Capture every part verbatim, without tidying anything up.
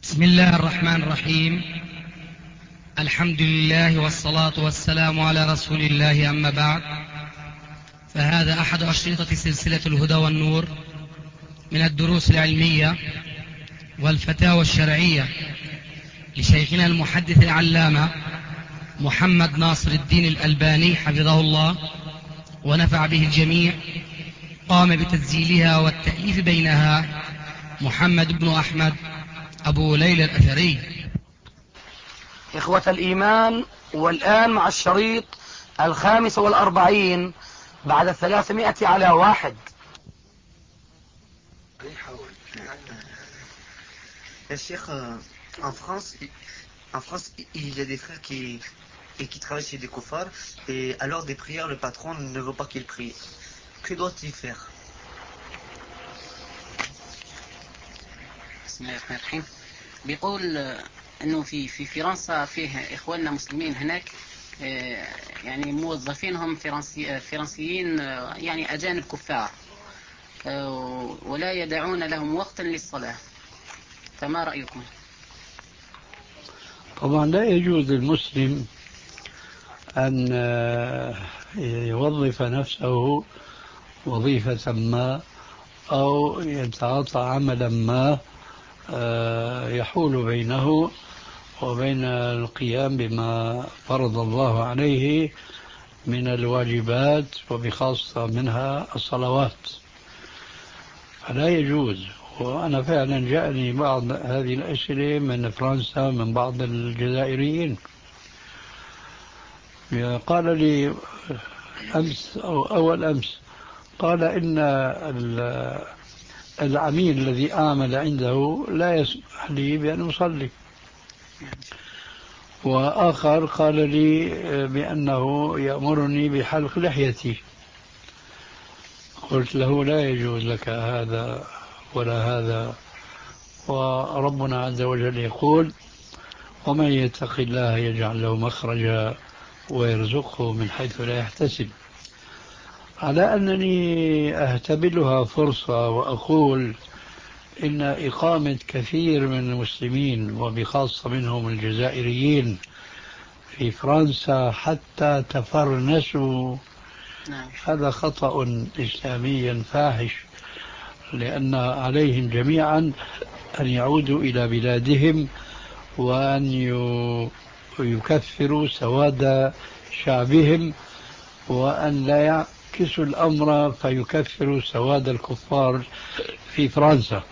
بسم الله الرحمن الرحيم. الحمد لله والصلاة والسلام على رسول الله، أما بعد، فهذا أحد أشرطة سلسلة الهدى والنور من الدروس العلمية والفتاوى الشرعية لشيخنا المحدث العلامة محمد ناصر الدين الألباني حفظه الله ونفع به الجميع. قام بتسجيلها والتأليف بينها محمد بن أحمد أبو ليلى الأثري. إخوة الإيمان، والآن مع الشريط الخامس والأربعين بعد الثلاثمائة على واحد. Cheikh, en France, en France, il y a des frères qui, et qui travaillent chez des koufars, et à l'heure des prières, le patron ne veut pas qu'ils prient. Que doit-il faire? بسم الله الرحمن الرحيم. بيقول انه في في فرنسا فيه اخواننا مسلمين هناك، يعني موظفينهم فرنسي فرنسيين، يعني اجانب كفار، ولا يدعون لهم وقتا للصلاة، فما رأيكم؟ طبعا لا يجوز للمسلم أن يوظف نفسه وظيفة ما أو يتعاطى عملا ما يحول بينه وبين القيام بما فرض الله عليه من الواجبات، وبخاصة منها الصلوات، فلا يجوز. وأنا فعلا جاءني بعض هذه الأسئلة من فرنسا من بعض الجزائريين، قال لي أمس أو أول أمس، قال إن العميل الذي أعمل عنده لا يسمح لي بأن أصلي. وآخر قال لي بأنه يأمرني بحلق لحيتي. قلت له لا يجوز لك هذا ولا هذا، وربنا عز وجل يقول: ومن يتق الله يجعل له مخرجا ويرزقه من حيث لا يحتسب. على أنني أهتبلها فرصة وأقول إن إقامة كثير من المسلمين وبخاصة منهم الجزائريين في فرنسا حتى تفرنسوا، هذا خطأ إسلامي فاحش، لأن عليهم جميعا أن يعودوا إلى بلادهم وأن يكفروا سواد شعبهم، وأن لا يعكسوا الأمر فيكفروا سواد الكفار في فرنسا.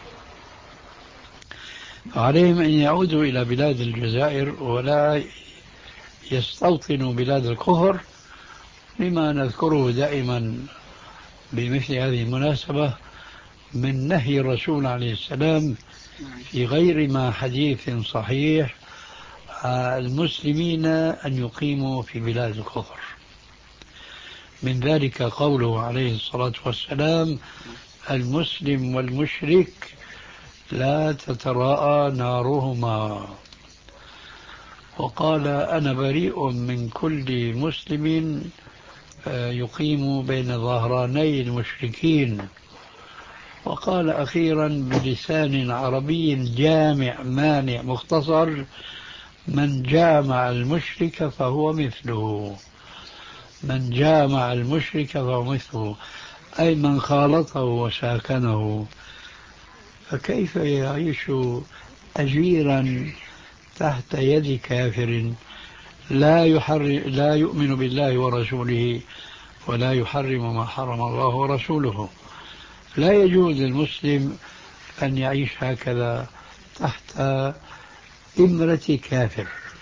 عليهم أن يعودوا إلى بلاد الجزائر ولا يستوطنوا بلاد الكفر، لما نذكره دائما بمثل هذه المناسبة من نهي الرسول عليه السلام في غير ما حديث صحيح المسلمين أن يقيموا في بلاد الكفر. من ذلك قوله عليه الصلاة والسلام: المسلم والمشرك لا تتراءى نارهما. وقال: أنا بريء من كل مسلم يقيم بين ظهراني المشركين. وقال أخيرا بلسان عربي جامع مانع مختصر: من جامع المشرك فهو مثله. من جامع المشرك فهو مثله، أي من خالطه وساكنه. فكيف يعيش أجيرا تحت يد كافر لا يحرم لا يؤمن بالله ورسوله ولا يحرم ما حرم الله ورسوله؟ لا يجوز للمسلم أن يعيش هكذا تحت إمرة كافر،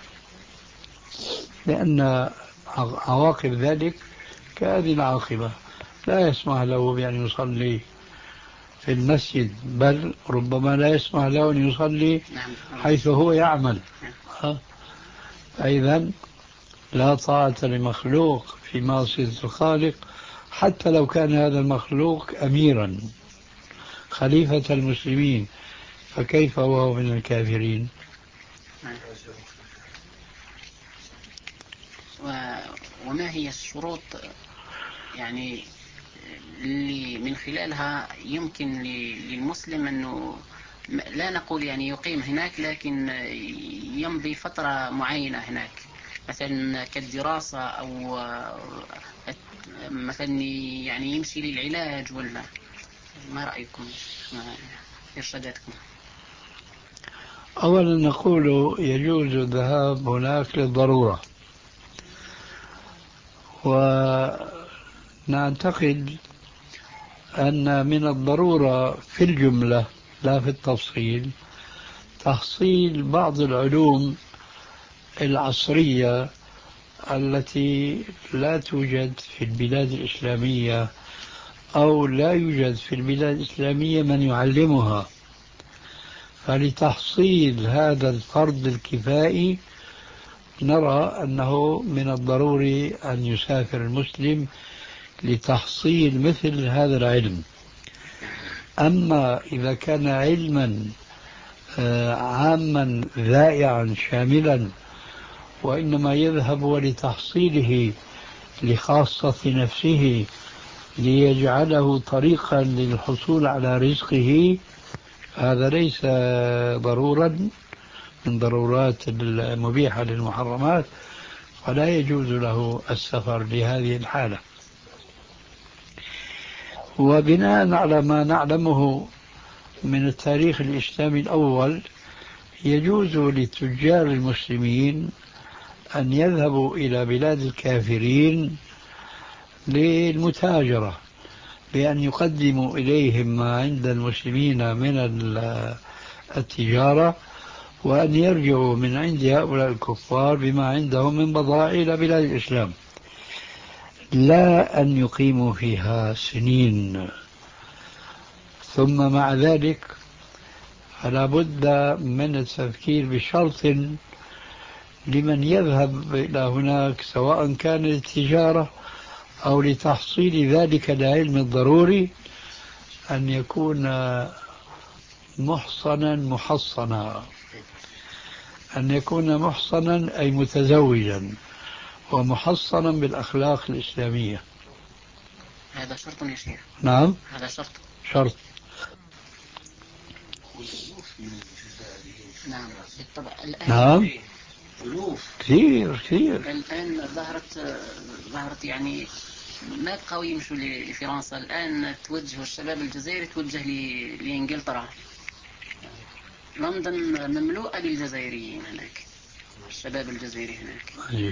لأن عواقب ذلك كهذه العاقبة. لا يسمح له بأن يصلي في المسجد، بل ربما لا يسمح له أن يصلي حيث هو يعمل. أيضا لا طاعة لمخلوق في معصية الخالق، حتى لو كان هذا المخلوق أميرا خليفة المسلمين، فكيف وهو من الكافرين؟ وما هي الشروط يعني اللي من خلالها يمكن للمسلم أنه لا نقول يعني يقيم هناك، لكن يمضي فترة معينة هناك، مثلا كالدراسة أو مثلا يعني يمشي للعلاج، ولا ما رأيكم؟ ما إرشاداتكم؟ أولا نقول يجوز الذهاب هناك للضرورة، ونعتقد أن من الضرورة في الجملة لا في التفصيل تحصيل بعض العلوم العصرية التي لا توجد في البلاد الإسلامية، أو لا يوجد في البلاد الإسلامية من يعلمها. فلتحصيل هذا الفرض الكفائي نرى أنه من الضروري أن يسافر المسلم لتحصيل مثل هذا العلم. أما إذا كان علما عاما ذائعا شاملا وإنما يذهب ولتحصيله لخاصة نفسه ليجعله طريقا للحصول على رزقه، هذا ليس ضرورا من ضرورات المبيحة للمحرمات، ولا يجوز له السفر لهذه الحالة. وبناء على ما نعلمه من التاريخ الإسلامي الأول، يجوز للتجار المسلمين أن يذهبوا إلى بلاد الكافرين للمتاجرة، بأن يقدموا إليهم ما عند المسلمين من التجارة، وأن يرجعوا من عند هؤلاء الكفار بما عندهم من بضائع إلى بلاد الإسلام، لا أن يقيموا فيها سنين. ثم مع ذلك فلا بد من التفكير بشرط لمن يذهب إلى هناك، سواء كان للتجارة أو لتحصيل ذلك العلم الضروري، أن يكون محصنا محصنا، أن يكون محصنا أي متزوجا ومحصنا بالأخلاق الإسلامية. هذا شرط يا شيخ. نعم هذا شرط. شرط. نعم بالطبع. الآن نعم كثير كثير. الآن ظهرت ظهرت يعني ما بقوا يمشوا لفرنسا، الآن توجه الشباب الجزائري توجه لإنجلترا. لندن مملوءة بالجزائريين هناك، الشباب الجزائري هناك.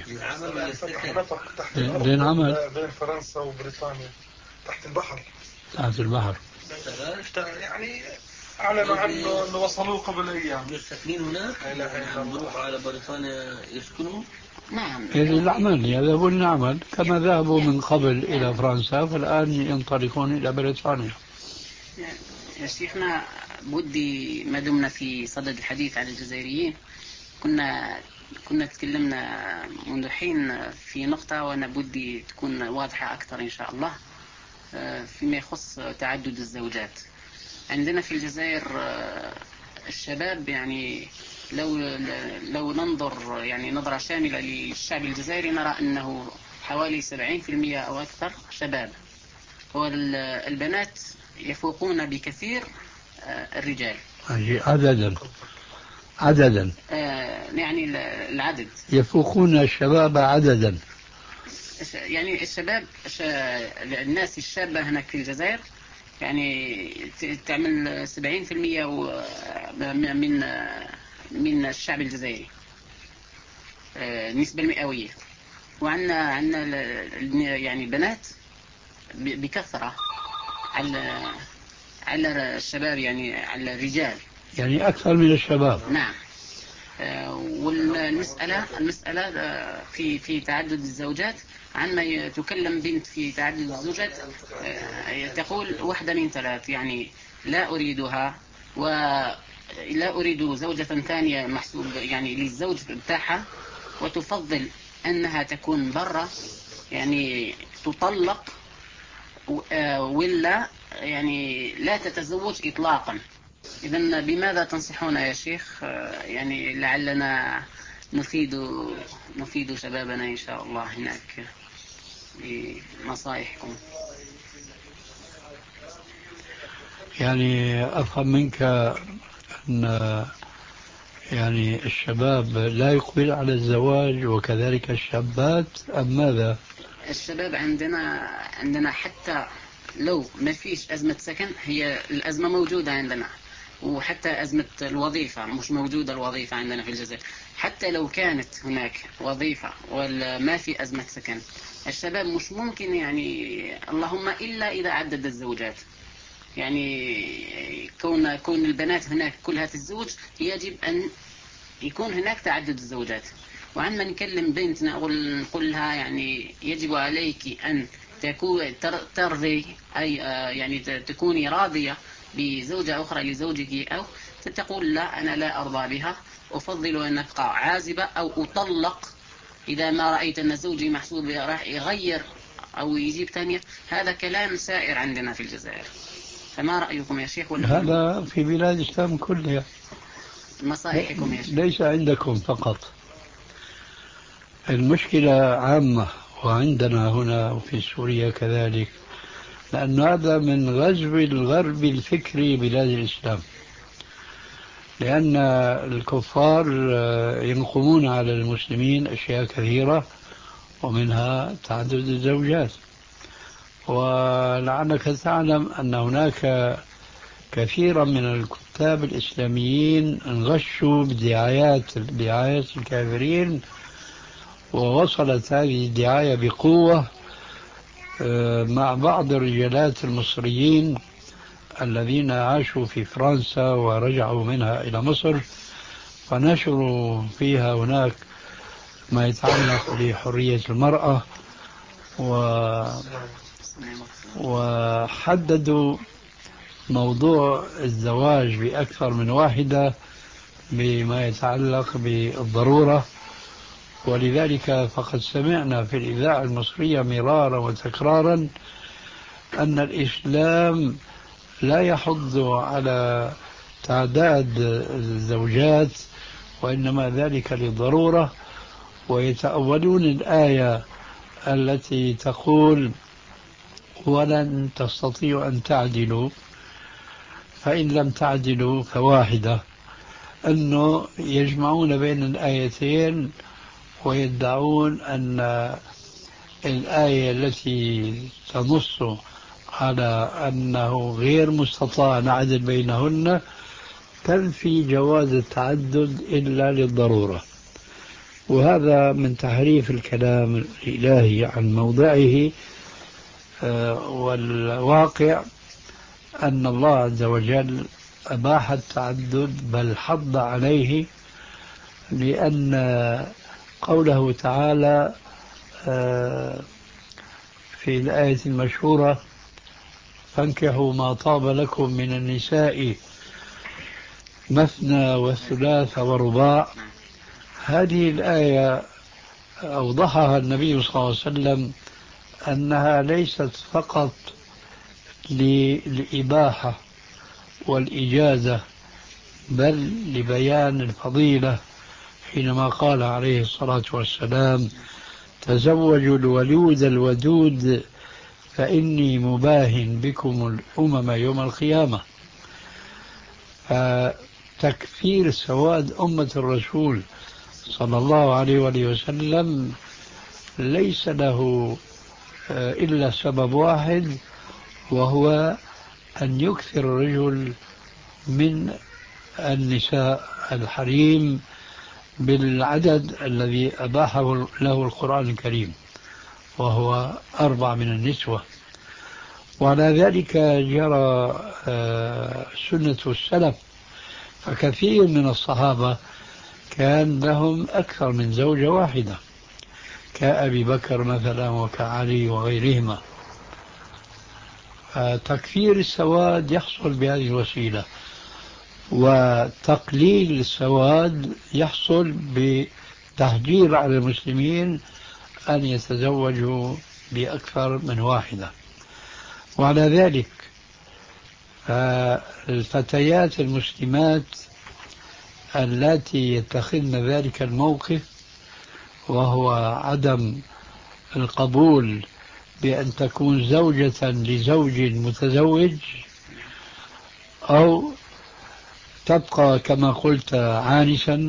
بين عمل بين فرنسا وبريطانيا تحت البحر. تحت البحر يعني أعلنوا عنه أنه وصلوا قبل أيام. الساكنين هناك يروحوا على بريطانيا يسكنوا. نعم العمل يذهبون العمل كما ذهبوا من قبل إلى فرنسا، فالآن ينطلقون إلى بريطانيا. يا شيخنا بدي ما دمنا في صدد الحديث عن الجزائريين، كنا كنا تكلمنا منذ حين في نقطة وأنا بدي تكون واضحة أكثر إن شاء الله، فيما يخص تعدد الزوجات. عندنا في الجزائر الشباب يعني لو لو ننظر يعني نظرة شاملة للشعب الجزائري نرى أنه حوالي سبعين بالمئة أو أكثر شباب، والبنات يفوقون بكثير الرجال عددا عددا يعني العدد يفوقون الشباب عددا. يعني الشباب الناس الشابة هناك في الجزائر يعني تعمل سبعين بالمئة من من الشعب الجزائري النسبة المئوية. وعندنا عندنا يعني بنات بكثرة على على الشباب، يعني على الرجال، يعني أكثر من الشباب. نعم. والمسألة المسألة في في تعدد الزوجات، عندما تكلم بنت في تعدد الزوجات تقول واحدة من ثلاث، يعني لا أريدها ولا أريد زوجة ثانية محسوب يعني للزوج بتاعها، وتفضل أنها تكون برا يعني تطلق، ولا يعني لا تتزوج إطلاقا. إذن بماذا تنصحون يا شيخ؟ يعني لعلنا نفيد نفيد شبابنا إن شاء الله هناك بنصائحكم. يعني أفهم منك أن يعني الشباب لا يقبل على الزواج وكذلك الشابات أم ماذا؟ الشباب عندنا عندنا حتى لو ما فيش أزمة سكن، هي الأزمة موجودة عندنا، وحتى أزمة الوظيفة مش موجودة الوظيفة عندنا في الجزائر. حتى لو كانت هناك وظيفة ولا ما في أزمة سكن، الشباب مش ممكن يعني، اللهم إلا إذا عدد الزوجات. يعني كون كون البنات هناك كلها في الزوج، يجب أن يكون هناك تعدد الزوجات. وعندما نكلم بنتنا أقول نقول لها يعني يجب عليك أن تكون ترضي أي يعني تكوني راضية بزوجة أخرى لزوجك، أو تقول لا أنا لا أرضى بها، أفضل أن أبقى عازبة أو أطلق إذا ما رأيت أن زوجي محسوب راح يغير أو يجيب ثانية. هذا كلام سائر عندنا في الجزائر. فما رأيكم يا شيخ؟ ولا هذا في بلاد الإسلام كلها، نصائحكم يا شيخ؟ ليس عندكم فقط، المشكلة عامة وعندنا هنا وفي سوريا كذلك، لأن هذا من غزو الغرب الفكري بلاد الإسلام، لأن الكفار ينقمون على المسلمين أشياء كثيرة ومنها تعدد الزوجات. ولعلك تعلم أن هناك كثيرا من الكتاب الإسلاميين انغشوا بدعايات دعايات الكافرين، ووصلت هذه الدعاية بقوة مع بعض الرجالات المصريين الذين عاشوا في فرنسا ورجعوا منها إلى مصر، فنشروا فيها هناك ما يتعلق بحرية المرأة و... وحددوا موضوع الزواج بأكثر من واحدة بما يتعلق بالضرورة. ولذلك فقد سمعنا في الإذاعة المصرية مرارا وتكرارا أن الإسلام لا يحض على تعداد الزوجات، وإنما ذلك للضرورة، ويتأولون الآية التي تقول ولن تستطيعوا أن تعدلوا فإن لم تعدلوا فواحدة، أنه يجمعون بين الآيتين ويدعون أن الآية التي تنص على أنه غير مستطاع نعدل بينهن تنفي جواز التعدد إلا للضرورة. وهذا من تحريف الكلام الإلهي عن موضعه. والواقع أن الله عز وجل أباح التعدد بل حض عليه، لأن قوله تعالى في الآية المشهورة فانكحوا ما طاب لكم من النساء مثنى وثلاث ورباع، هذه الآية أوضحها النبي صلى الله عليه وسلم أنها ليست فقط للإباحة والإجازة بل لبيان الفضيلة، حينما قال عليه الصلاة والسلام تزوجوا الولود الودود فإني مباهن بكم الأمم يوم القيامة. تكفير سواد أمة الرسول صلى الله عليه وآله وسلم ليس له إلا سبب واحد، وهو أن يكثر الرجل من النساء الحريم بالعدد الذي أباحه له القرآن الكريم، وهو أربع من النسوة. وعلى ذلك جرى سنة السلف، فكثير من الصحابة كان لهم أكثر من زوجة واحدة كأبي بكر مثلا وكعلي وغيرهما. تكفير السواد يحصل بهذه الوسيلة، وتقليل السواد يحصل بتهجير على المسلمين أن يتزوجوا بأكثر من واحدة. وعلى ذلك الفتيات المسلمات التي يتخذن ذلك الموقف، وهو عدم القبول بأن تكون زوجة لزوج متزوج، أو تبقى كما قلت عانسا،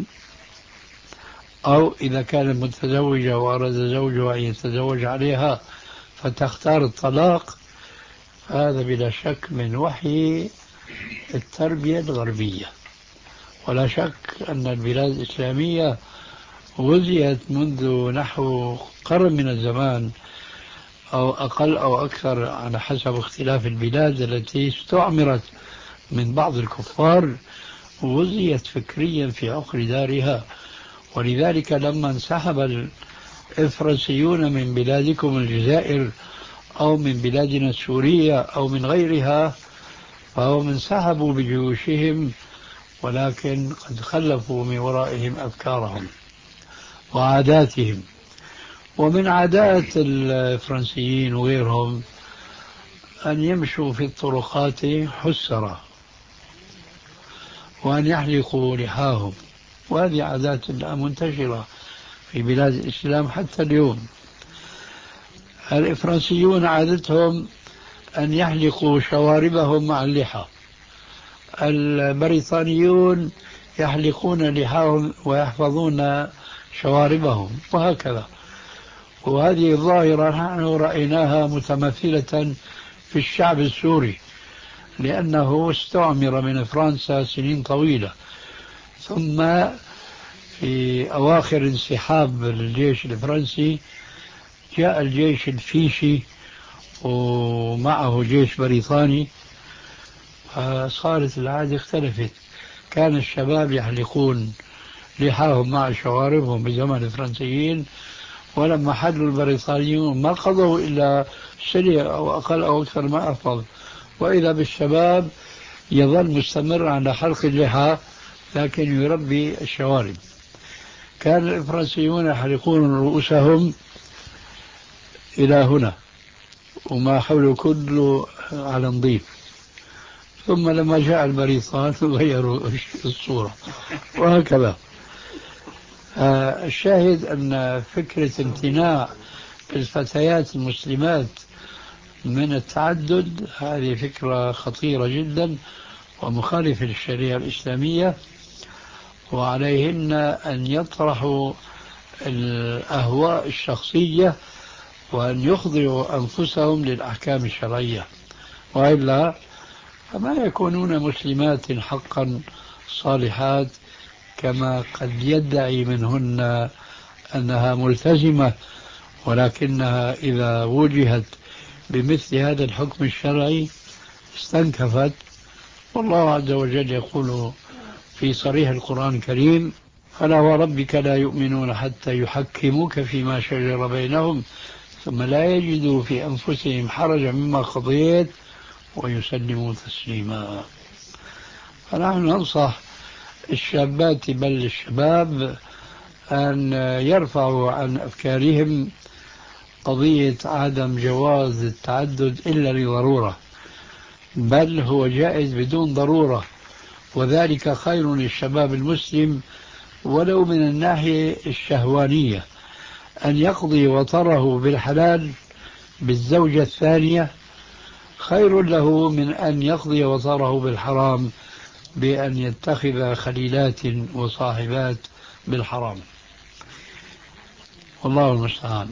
أو إذا كانت متزوجة وأراد زوجها أن يتزوج عليها فتختار الطلاق، هذا بلا شك من وحي التربية الغربية. ولا شك أن البلاد الإسلامية غزيت منذ نحو قرن من الزمان أو أقل أو أكثر على حسب اختلاف البلاد التي استعمرت من بعض الكفار، غزيت فكريا في عقر دارها. ولذلك لما انسحب الفرنسيون من بلادكم الجزائر أو من بلادنا سوريا أو من غيرها، فهم انسحبوا بجيوشهم، ولكن قد خلفوا من ورائهم أفكارهم وعاداتهم. ومن عادات الفرنسيين وغيرهم أن يمشوا في الطرقات حسرة، وأن يحلقوا لحاهم، وهذه عادات منتشرة في بلاد الإسلام حتى اليوم. الفرنسيون عادتهم أن يحلقوا شواربهم مع اللحى، البريطانيون يحلقون لحاهم ويحفظون شواربهم، وهكذا. وهذه الظاهرة نحن رأيناها متمثلة في الشعب السوري، لأنه استعمر من فرنسا سنين طويلة، ثم في أواخر انسحاب الجيش الفرنسي جاء الجيش الفيشي ومعه جيش بريطاني، فصارت العادة اختلفت. كان الشباب يحلقون لحاهم مع شواربهم بزمن الفرنسيين، ولما حلوا البريطانيون ما قضوا إلا سنة أو أقل أو أكثر ما أحفظ، وإذا بالشباب يظل مستمر على حلق اللحى لكن يربي الشوارب. كان الفرنسيون يحلقون رؤوسهم إلى هنا وما حوله كله على نظيف، ثم لما جاء البريطان غيروا الصورة، وهكذا. الشاهد أن فكرة امتناع الفتيات المسلمات من التعدد هذه فكرة خطيرة جدا ومخالفة للشريعة الإسلامية، وعليهن أن يطرحوا الأهواء الشخصية وأن يخضعوا أنفسهم للأحكام الشرعية، وإلا فما يكونون مسلمات حقا صالحات كما قد يدعي منهن أنها ملتزمة، ولكنها إذا وجهت بمثل هذا الحكم الشرعي استنكفت. والله عز وجل يقول في صريح القرآن الكريم: فلا وربك لا يؤمنون حتى يحكموك فيما شجر بينهم ثم لا يجدوا في أنفسهم حرجا مما قضيت ويسلموا تسليما. فنحن ننصح الشابات بل الشباب أن يرفعوا عن أفكارهم قضية عدم جواز التعدد إلا لضرورة، بل هو جائز بدون ضرورة، وذلك خير للشباب المسلم ولو من الناحية الشهوانية. أن يقضي وطره بالحلال بالزوجة الثانية خير له من أن يقضي وطره بالحرام بأن يتخذ خليلات وصاحبات بالحرام. والله المستعان.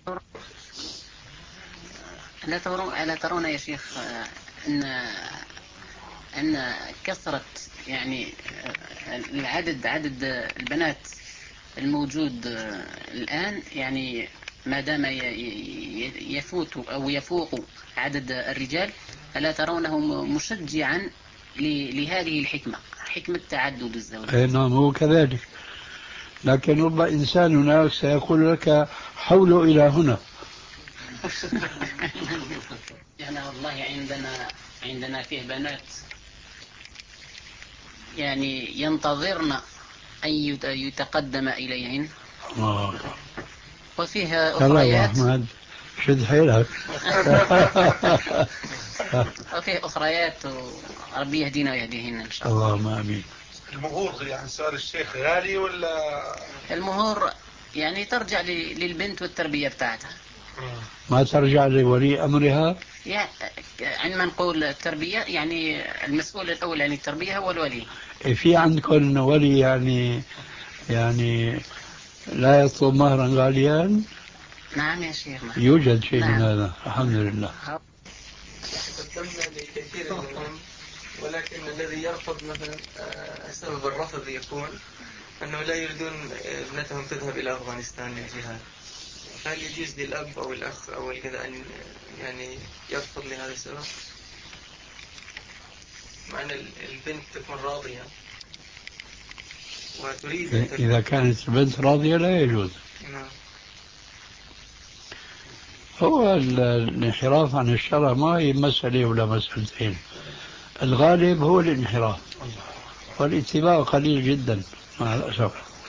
ألا ترون ألا ترون يا شيخ أن أن كثرة يعني العدد عدد البنات الموجود الآن يعني ما دام يفوت أو يفوق عدد الرجال، ألا ترونه مشجعا لهذه الحكمة، حكمة تعدد الزوج؟ نعم هو كذلك، لكن رب إنسان هناك سيقول لك حولوا إلى هنا. يعني والله عندنا عندنا فيه بنات يعني ينتظرن أن يتقدم إليهن، آه. وفيها أخريات شد حيلك. وفيه أخريات وربي يهدينا ويهديهن إن شاء الله. اللهم آمين. المهور يعني سؤال الشيخ غالي ولا؟ المهور يعني ترجع للبنت والتربية بتاعتها. ما ترجع لولي أمرها؟ يعني عندما نقول التربية يعني المسؤول الأول عن التربية هو الولي. في عندكم ولي يعني يعني لا يطلب مهرا غاليا؟ نعم يا شيخنا يوجد شيء نعم. من هذا الحمد لله. قدمنا لكثير منهم، ولكن الذي يرفض مثلا سبب الرفض يكون أنه لا يريدون ابنتهم تذهب إلى أفغانستان للجهاد. هل يجوز للأب أو الأخ أو الكذا أن يعني يرفض لهذا السبب؟ مع أن البنت تكون راضية وتريد أن إذا كانت البنت راضية لا يجوز. نعم. هو الانحراف عن الشرع ما هي مسألة ولا مسألتين، الغالب هو الانحراف والاتباع قليل جدا مع الأسف.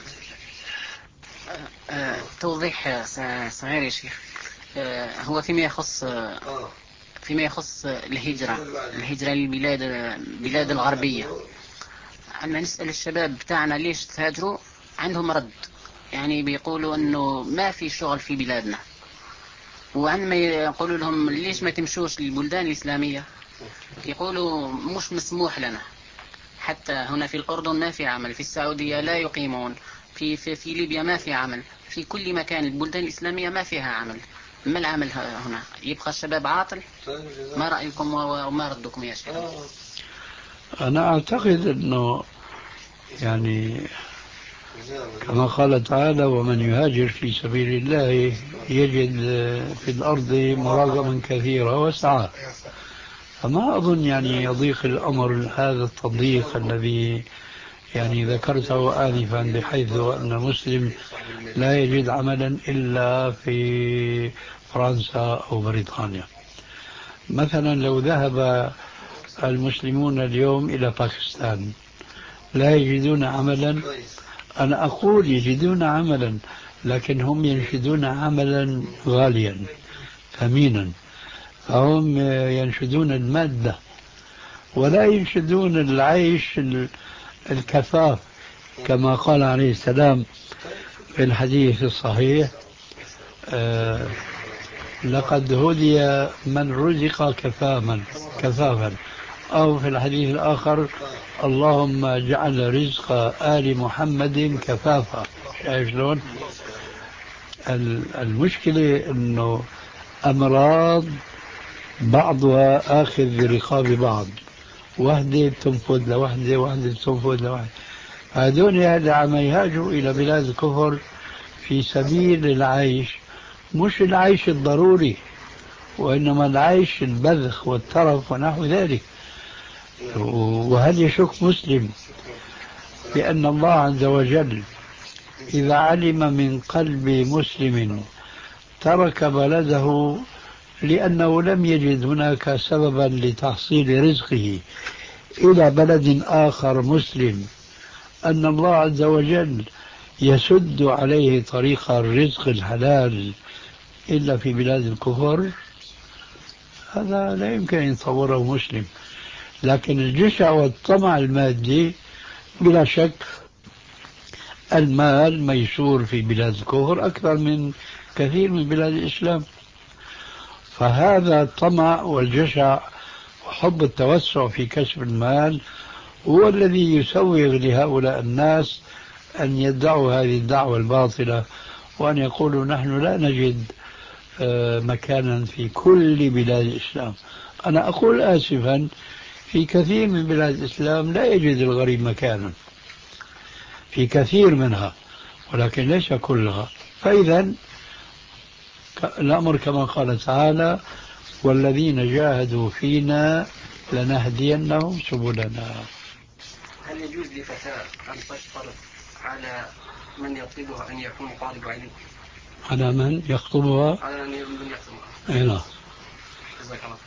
أه توضيح صغير يا شيخ. أه هو فيما يخص فيما يخص الهجرة الهجرة للبلاد البلاد الغربية، عندما نسأل الشباب بتاعنا ليش تهاجروا عندهم رد، يعني بيقولوا أنه ما في شغل في بلادنا. وعندما يقولوا لهم ليش ما تمشوش للبلدان الإسلامية يقولوا مش مسموح لنا، حتى هنا في الأردن ما في عمل، في السعودية لا يقيمون، في, في, في ليبيا ما في عمل، في كل مكان البلدان الإسلامية ما فيها عمل. ما العمل هنا؟ يبقى الشباب عاطل؟ ما رأيكم وما ردكم يا شيخ؟ أنا أعتقد أنه يعني كما قال تعالى ومن يهاجر في سبيل الله يجد في الأرض مراغما كثيرا وسعة، فما أظن يعني يضيق الأمر هذا التضييق الذي يعني ذكرته آنفا، بحيث أن المسلم لا يجد عملا إلا في فرنسا أو بريطانيا. مثلا لو ذهب المسلمون اليوم إلى باكستان لا يجدون عملا؟ أنا أقول يجدون عملا، لكن هم ينشدون عملا غاليا ثمينا، فهم ينشدون المادة ولا ينشدون العيش الكفاف، كما قال عليه السلام في الحديث الصحيح آه لقد هدي من رزق كفافا كفافا، أو في الحديث الآخر اللهم اجعل رزق آل محمد كفافا. شايف شلون؟ المشكلة أنه أمراض بعضها آخذ برقاب بعض، وحدة تنفذ لوحدة وحدة تنفذ لوحدة. هذول اللي عم يهاجروا إلى بلاد الكفر في سبيل العيش، مش العيش الضروري وإنما العيش البذخ والترف ونحو ذلك. وهل يشك مسلم بأن الله عز وجل إذا علم من قلب مسلم ترك بلده لأنه لم يجد هناك سببا لتحصيل رزقه إلى بلد آخر مسلم، أن الله عز وجل يسد عليه طريق الرزق الحلال إلا في بلاد الكفر؟ هذا لا يمكن أن يتصوره مسلم. لكن الجشع والطمع المادي بلا شك المال ميسور في بلاد الكفر أكثر من كثير من بلاد الإسلام، فهذا الطمع والجشع وحب التوسع في كسب المال هو الذي يسوغ لهؤلاء الناس أن يدعوا هذه الدعوة الباطلة وأن يقولوا نحن لا نجد مكانا في كل بلاد الإسلام. أنا أقول آسفا في كثير من بلاد الإسلام لا يجد الغريب مكانا، في كثير منها ولكن ليس كلها. فإذا الأمر كما قال تعالى والذين جاهدوا فينا لنهدينهم سبلنا. هل يجوز لفتاة أن تشترط على من يطلبها أن يكون طالب علم؟ على من يخطبها؟ على من يخطبها. أي نعم. جزاك الله.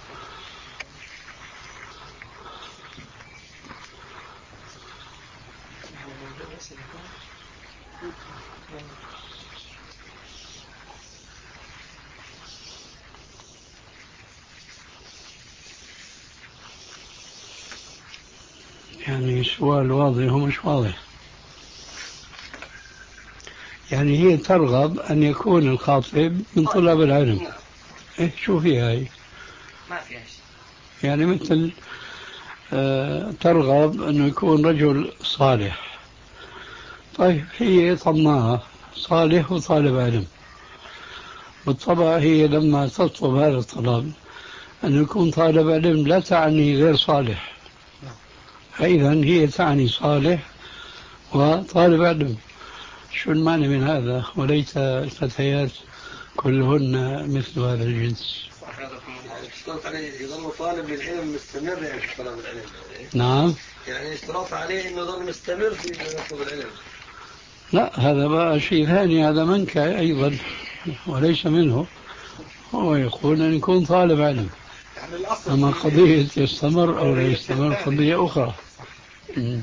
يعني سؤال واضح ومش واضح. يعني هي ترغب أن يكون الخاطب من طلاب العلم. إيه شو فيها هي؟ ما فيها شيء. يعني مثل آه ترغب أنه يكون رجل صالح. طيب هي طماعة، صالح وطالب علم، بالطبع هي لما تطلب هذا الطلب أن يكون طالب علم لا تعني غير صالح، فإذا هي تعني صالح وطالب علم. شو المعنى من هذا؟ وليس الفتيات كلهن مثل هذا الجنس. اشترط عليه يظل طالب للعلم مستمر يعني في طلب العلم. نعم. يعني اشترط عليه انه يظل مستمر في طلب العلم. لا هذا بقى شيء ثاني، هذا منكر أيضا وليس منه. هو يقول أن يكون طالب علم، أما قضية يستمر أو لا يستمر قضية أخرى. م.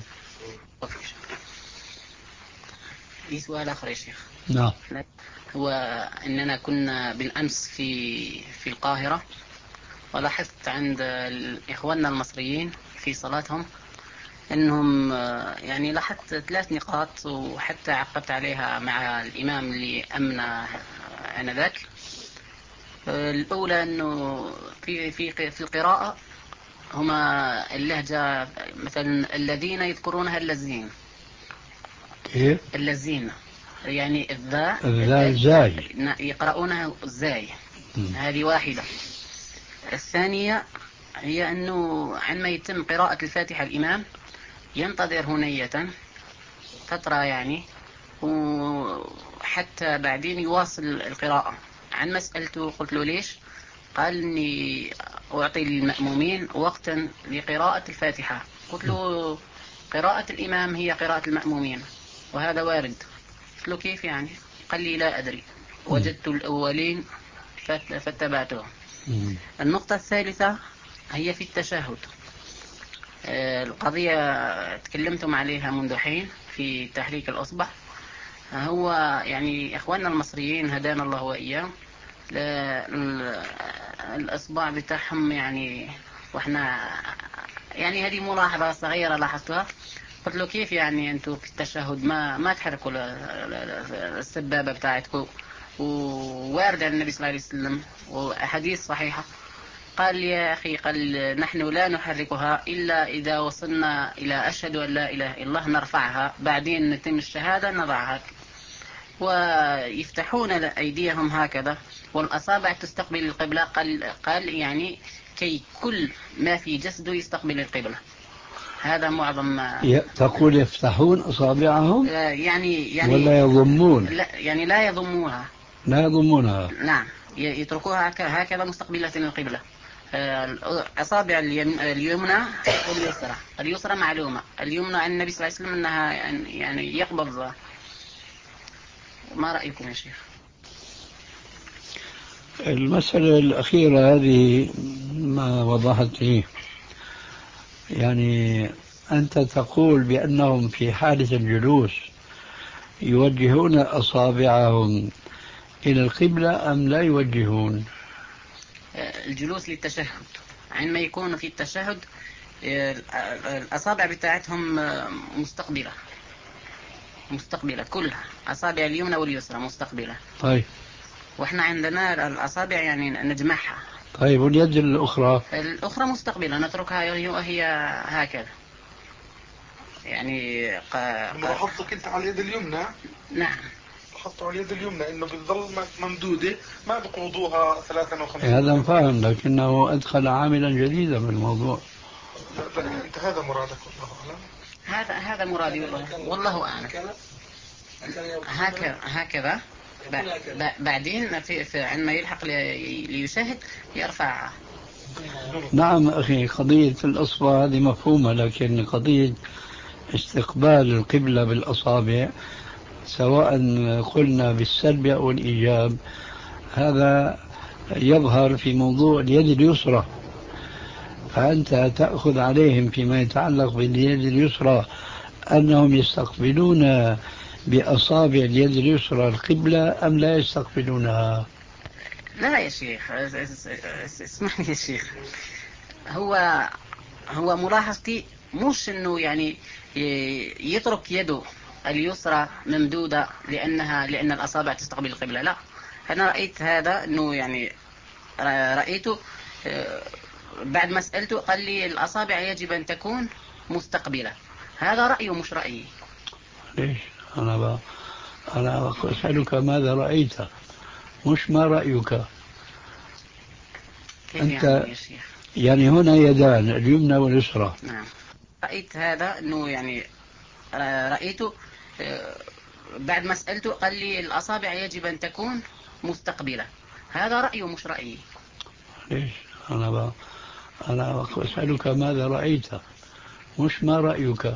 لي سؤال آخر يا شيخ. نعم. هو أننا كنا بالأمس في في القاهرة، ولاحظت عند إخواننا المصريين في صلاتهم أنهم يعني لاحظت ثلاث نقاط، وحتى عقبت عليها مع الإمام اللي أمنا آنذاك. الأولى أنه في في في القراءة هما اللهجة، مثلا الذين يذكرونها اللزين. كيف؟ اللزين يعني الذا الذال زاي، يقرؤونها زاي. هذه واحدة. الثانية هي أنه عندما يتم قراءة الفاتحة الإمام ينتظر هنية فترة يعني، وحتى بعدين يواصل القراءة. عن مسألته قلت له ليش؟ قال إني أعطي للمأمومين وقتا لقراءة الفاتحة. قلت له قراءة الإمام هي قراءة المأمومين، وهذا وارد. قلت له كيف يعني؟ قال لي لا أدري، وجدت الأولين فاتبعتهم. النقطة الثالثة هي في التشهد. القضية تكلمتم عليها منذ حين في تحريك الأصبع. هو يعني إخواننا المصريين هدانا الله وإياه، الأصبع بتاعهم يعني، وإحنا يعني هذه ملاحظة صغيرة لاحظتها. قلت له كيف يعني أنتوا في التشهد ما ما تحركوا السبابة بتاعتكم، ووارد عن النبي صلى الله عليه وسلم وأحاديث صحيحة. قال يا أخي، قال نحن لا نحركها إلا إذا وصلنا إلى أشهد أن لا إله إلا الله نرفعها، بعدين نتم الشهادة نضعها. ويفتحون أيديهم هكذا، والأصابع تستقبل القبلة. قال, قال يعني كي كل ما في جسده يستقبل القبلة. هذا معظم ما تقول يفتحون أصابعهم يعني يعني ولا يضمون؟ لا يعني لا يضمونها، لا يضمونها. نعم يتركوها هكذا مستقبلة للقبلة. أصابع اليمنى واليسرى، اليسرى معلومة، اليمنى عن النبي صلى الله عليه وسلم أنها يعني يقبض. ما رأيكم يا شيخ؟ المسألة الأخيرة هذه ما وضحت لي، يعني أنت تقول بأنهم في حالة الجلوس يوجهون أصابعهم إلى القبلة أم لا يوجهون؟ الجلوس للتشهد، عندما يكون في التشهد الأصابع بتاعتهم مستقبلة مستقبلة كلها، أصابع اليمنى واليسرى مستقبلة. طيب. وإحنا عندنا الأصابع يعني نجمعها. طيب واليد الأخرى؟ الأخرى مستقبلة نتركها وهي هكذا يعني. ملاحظتك أنت على اليد اليمنى؟ نعم لاحظت على اليد اليمنى إنه بتظل ممدودة ما بقبضوها ثلاثة وخمسين. هذا فاهم، لكنه أدخل عاملا جديدا بالموضوع. لا لا أنت هذا مرادك والله أعلم. هذا هذا مرادي والله, والله أعلم. هكذا هكذا بعدين في, في عندما يلحق ليشاهد يرفع. نعم أخي، قضية الأصبع هذه مفهومة، لكن قضية استقبال القبلة بالأصابع سواء قلنا بالسلب أو الإيجاب هذا يظهر في موضوع اليد اليسرى. فأنت تأخذ عليهم فيما يتعلق باليد اليسرى أنهم يستقبلون بأصابع اليد اليسرى القبلة أم لا يستقبلونها؟ لا يا شيخ، اسمح لي يا شيخ، هو هو ملاحظتي مش انه يعني يترك يده اليسرى ممدودة لأنها لأن الأصابع تستقبل القبلة. لا، أنا رأيت هذا أنه يعني رأيته بعد ما سألته قال لي الأصابع يجب أن تكون مستقبلة. هذا رأيه مش رأيي. ليش؟ أنا ب... أنا أسألك ماذا رأيت مش ما رأيك. كيف أنت يعني يا شيخ؟ يعني هنا يدان اليمنى واليسرى. نعم، رأيت هذا أنه يعني رأيته بعد ما سألته قال لي الأصابع يجب أن تكون مستقبلة. هذا رأيه مش رأيي. ليش؟ أنا ب... أنا أسألك ماذا رأيت مش ما رأيك.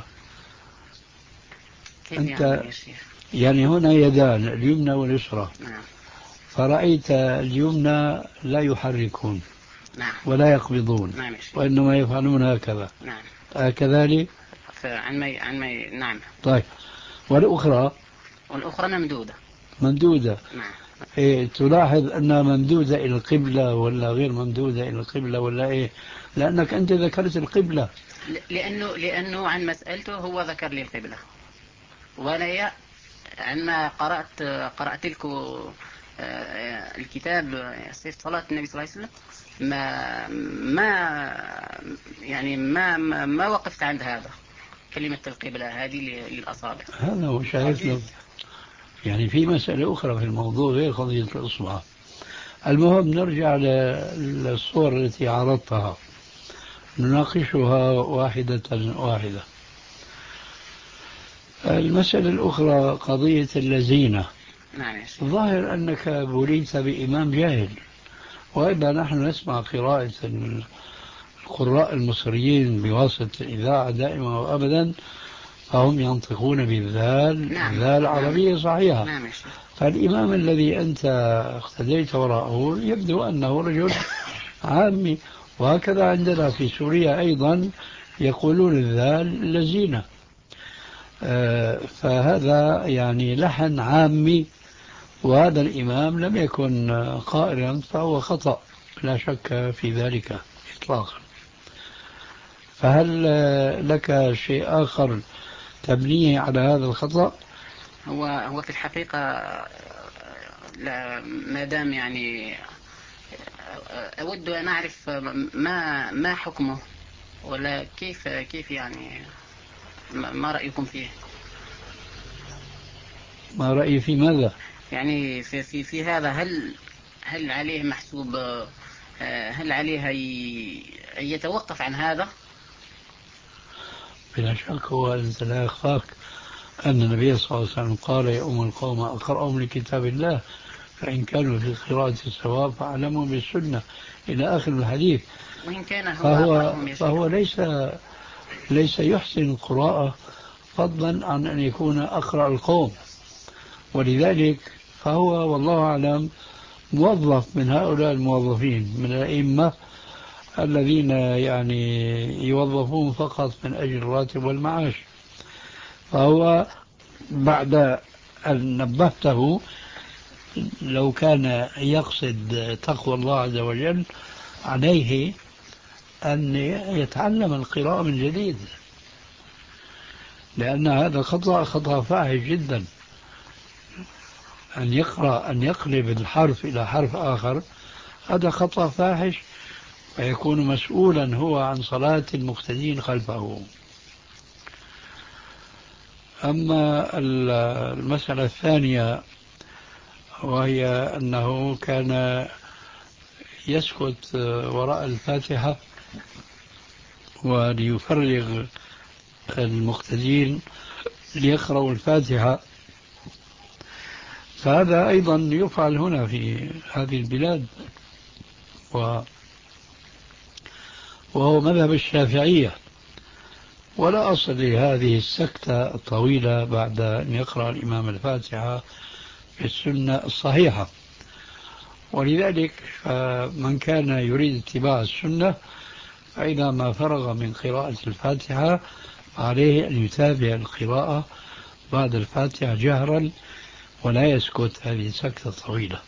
كيف أنت يعني يا شيخ؟ يعني هنا يدان اليمنى واليسرى. نعم. فرأيت اليمنى لا يحركون. نعم. ولا يقبضون. نعم يا شيخ. وإنما يفعلون هكذا. نعم. هكذا عن مي عن مي نعم. طيب، والأخرى والأخرى ممدودة. ممدودة. نعم. إيه، تلاحظ أنها ممدودة إلى القبلة ولا غير ممدودة إلى القبلة ولا إيه؟ لأنك أنت ذكرت القبلة. لأنه لأنه عن مسألته هو ذكر لي القبلة، وأنا عندما قرأت قرأت لكم الكتاب صفة صلاة النبي صلى الله عليه وسلم ما ما يعني ما ما, ما وقفت عند هذا كلمة القبلة هذه للأصابع. هذا هو شايفنا. يعني في مسألة أخرى في الموضوع غير قضية الإصبع. المهم نرجع للصور التي عرضتها نناقشها واحدة واحدة. المسألة الأخرى قضية اللزينة. نعم. ظاهر أنك بليت بإمام جاهل، وإلا نحن نسمع قراءة القراء المصريين بواسطة الإذاعة دائما وأبدا، فهم ينطقون بالذال. نعم. ذال عربية صحيحة. نعم. فالإمام الذي أنت اقتديت وراءه يبدو أنه رجل عامي، وهكذا عندنا في سوريا أيضا يقولون الذال لزينة. آه فهذا يعني لحن عامي، وهذا الإمام لم يكن قائلا، فهو خطأ لا شك في ذلك إطلاقا. فهل لك شيء آخر تبنيه على هذا الخطأ؟ هو هو في الحقيقة لا، ما دام يعني أود أن أعرف ما ما حكمه ولا كيف كيف يعني ما رأيكم فيه؟ ما رأيي في ماذا؟ يعني في في في هذا هل هل عليه محسوب، هل عليه يتوقف عن هذا؟ بلا شك. هو أنت لا يخفاك أن النبي صلى الله عليه وسلم قال يا أم القوم أقرأهم لكتاب الله فإن كانوا في قراءة الصواب فأعلموا بالسنة إلى آخر الحديث. وإن كان هو فهو, فهو ليس ليس يحسن القراءة فضلا عن أن يكون أقرأ القوم، ولذلك فهو والله أعلم موظف من هؤلاء الموظفين من الأئمة الذين يعني يوظفون فقط من أجل الراتب والمعاش. فهو بعد أن نبهته لو كان يقصد تقوى الله عز وجل عليه أن يتعلم القراءة من جديد، لأن هذا خطأ خطأ فاحش جدا. أن يقرأ أن يقلب الحرف إلى حرف آخر هذا خطأ فاحش، فيكون مسؤولا هو عن صلاة المقتدين خلفه. أما المسألة الثانية وهي أنه كان يسكت وراء الفاتحة وليفرغ المقتدين ليقرأوا الفاتحة، فهذا أيضا يفعل هنا في هذه البلاد، وهو مذهب الشافعية. ولا أصل لهذه السكتة الطويلة بعد أن يقرأ الإمام الفاتحة في السنة الصحيحة. ولذلك من كان يريد اتباع السنة فإذا ما فرغ من قراءة الفاتحة عليه أن يتابع القراءة بعد الفاتحة جهرا ولا يسكت هذه السكتة الطويلة.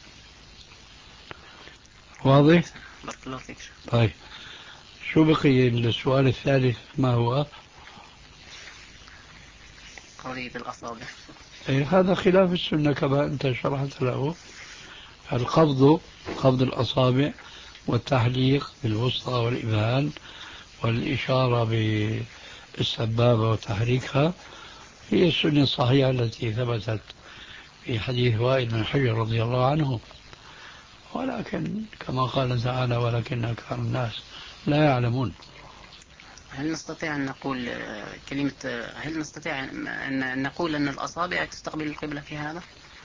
واضح؟ طيب، شو بقي السؤال الثالث ما هو؟ قضية الأصابع؟ إيه هذا خلاف السنة كما أنت شرحت له. القبض قبض الأصابع والتحليق بالوسطى والإبهام والإشارة بالسبابة وتحريكها هي السنة الصحيحة التي ثبتت في حديث وائل بن حجر رضي الله عنه. ولكن كما قال تعالى ولكن أكثر الناس لا يعلمون. هل نستطيع أن نقول كلمة هل نستطيع أن نقول أن الأصابع تستقبل القبلة في هذا؟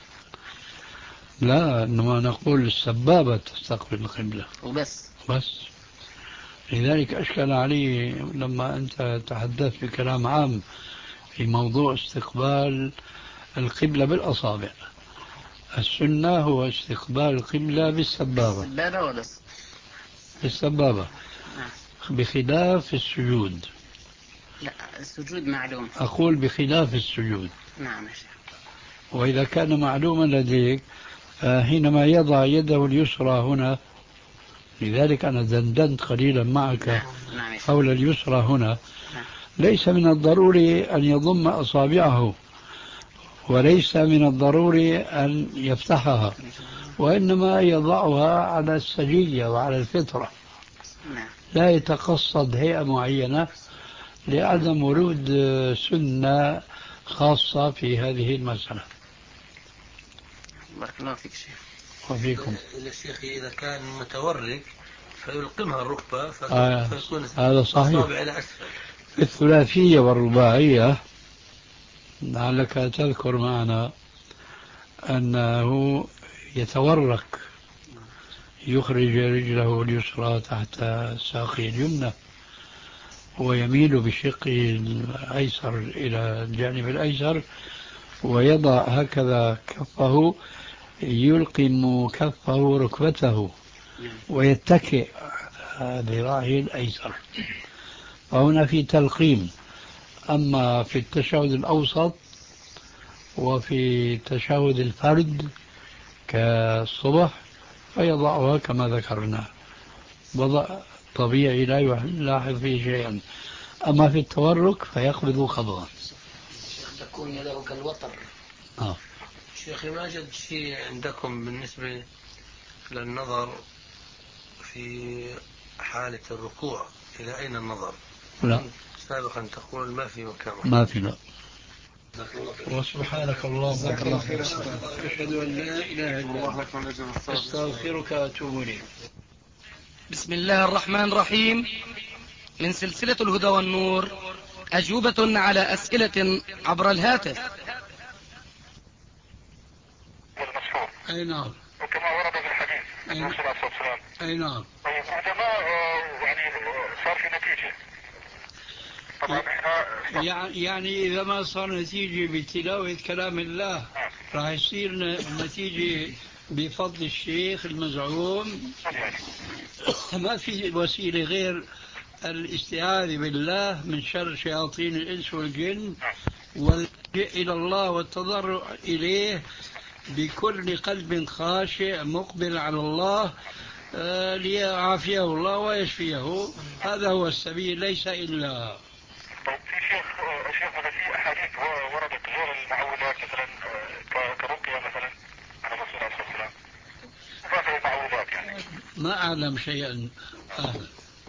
لا، إنما نقول السبابة تستقبل القبلة وبس. بس. لذلك أشكل علي لما أنت تحدثت بكلام عام في موضوع استقبال القبلة بالأصابع. السنة هو استقبال القبلة بالسبابة. السبابة وبس. بالسبابة. نعم. بخلاف السجود. لا السجود معلوم. أقول بخلاف السجود. نعم يا شيخ. وإذا كان معلوما لديك حينما يضع يده اليسرى هنا، لذلك أنا دندنت قليلا معك نعم. حول اليسرى هنا. نعم. ليس من الضروري أن يضم أصابعه وليس من الضروري أن يفتحها، وإنما يضعها على السجية وعلى الفطرة. نعم. لا يتقصد هيئة معينة لعدم ورود سنة خاصة في هذه المسألة. بارك الله فيك شيخ. وفيكم. الشيخ إذا كان متورك فيلقمها الركبة آه فيكون هذا صحيح. الأصابع إلى أسفل. في الثلاثية والرباعية لعلك تذكر معنا أنه يتورك، يخرج رجله اليسرى تحت ساقه اليمنى ويميل بشقه الأيسر إلى الجانب الأيسر ويضع هكذا كفه، يلقم كفه ركبته ويتكئ ذراعه الأيسر، فهنا في تلقيم. أما في التشهد الأوسط وفي تشهد الفرد كالصبح فيضعها كما ذكرنا وضع طبيعي لا يلاحظ فيه شيئا. أما في التورك فيقبض قبضا. تكون يده كالوتر. آه. شيخي ما جد شيء عندكم بالنسبة للنظر في حالة الركوع إلى أين النظر؟ لا سابقا تقول ما في مكان. ما في. لا. وسبحانك اللهم وبحمدك أشهد أن لا إله إلا أنت أستغفرك وأتوب إليك. بسم الله الرحمن الرحيم. من سلسلة الهدى والنور أجوبة على أسئلة عبر الهاتف. أي نعم. وكما ورد في الحديث أي, الرسول عليه الصلاة والسلام. أي نعم. طيب عندما يعني صار في نتيجة طبعا احنا يعني إذا ما صار نتيجة بتلاوة كلام الله راح يصير نتيجة بفضل الشيخ المزعوم. ما في وسيلة غير الاستعاذة بالله من شر شياطين الإنس والجن واللجئ إلى الله والتضرع إليه بكل قلب خاشع مقبل على الله آه ليعافيه الله ويشفيه. هذا هو السبيل ليس إلا. طيب في شيخ شيخ مثلا في أحاديث وردت غير المعوذات مثلا كرقية مثلا عن الرسول عليه الصلاة والسلام وفاتوا المعوذات يعني. ما أعلم شيئا آخر.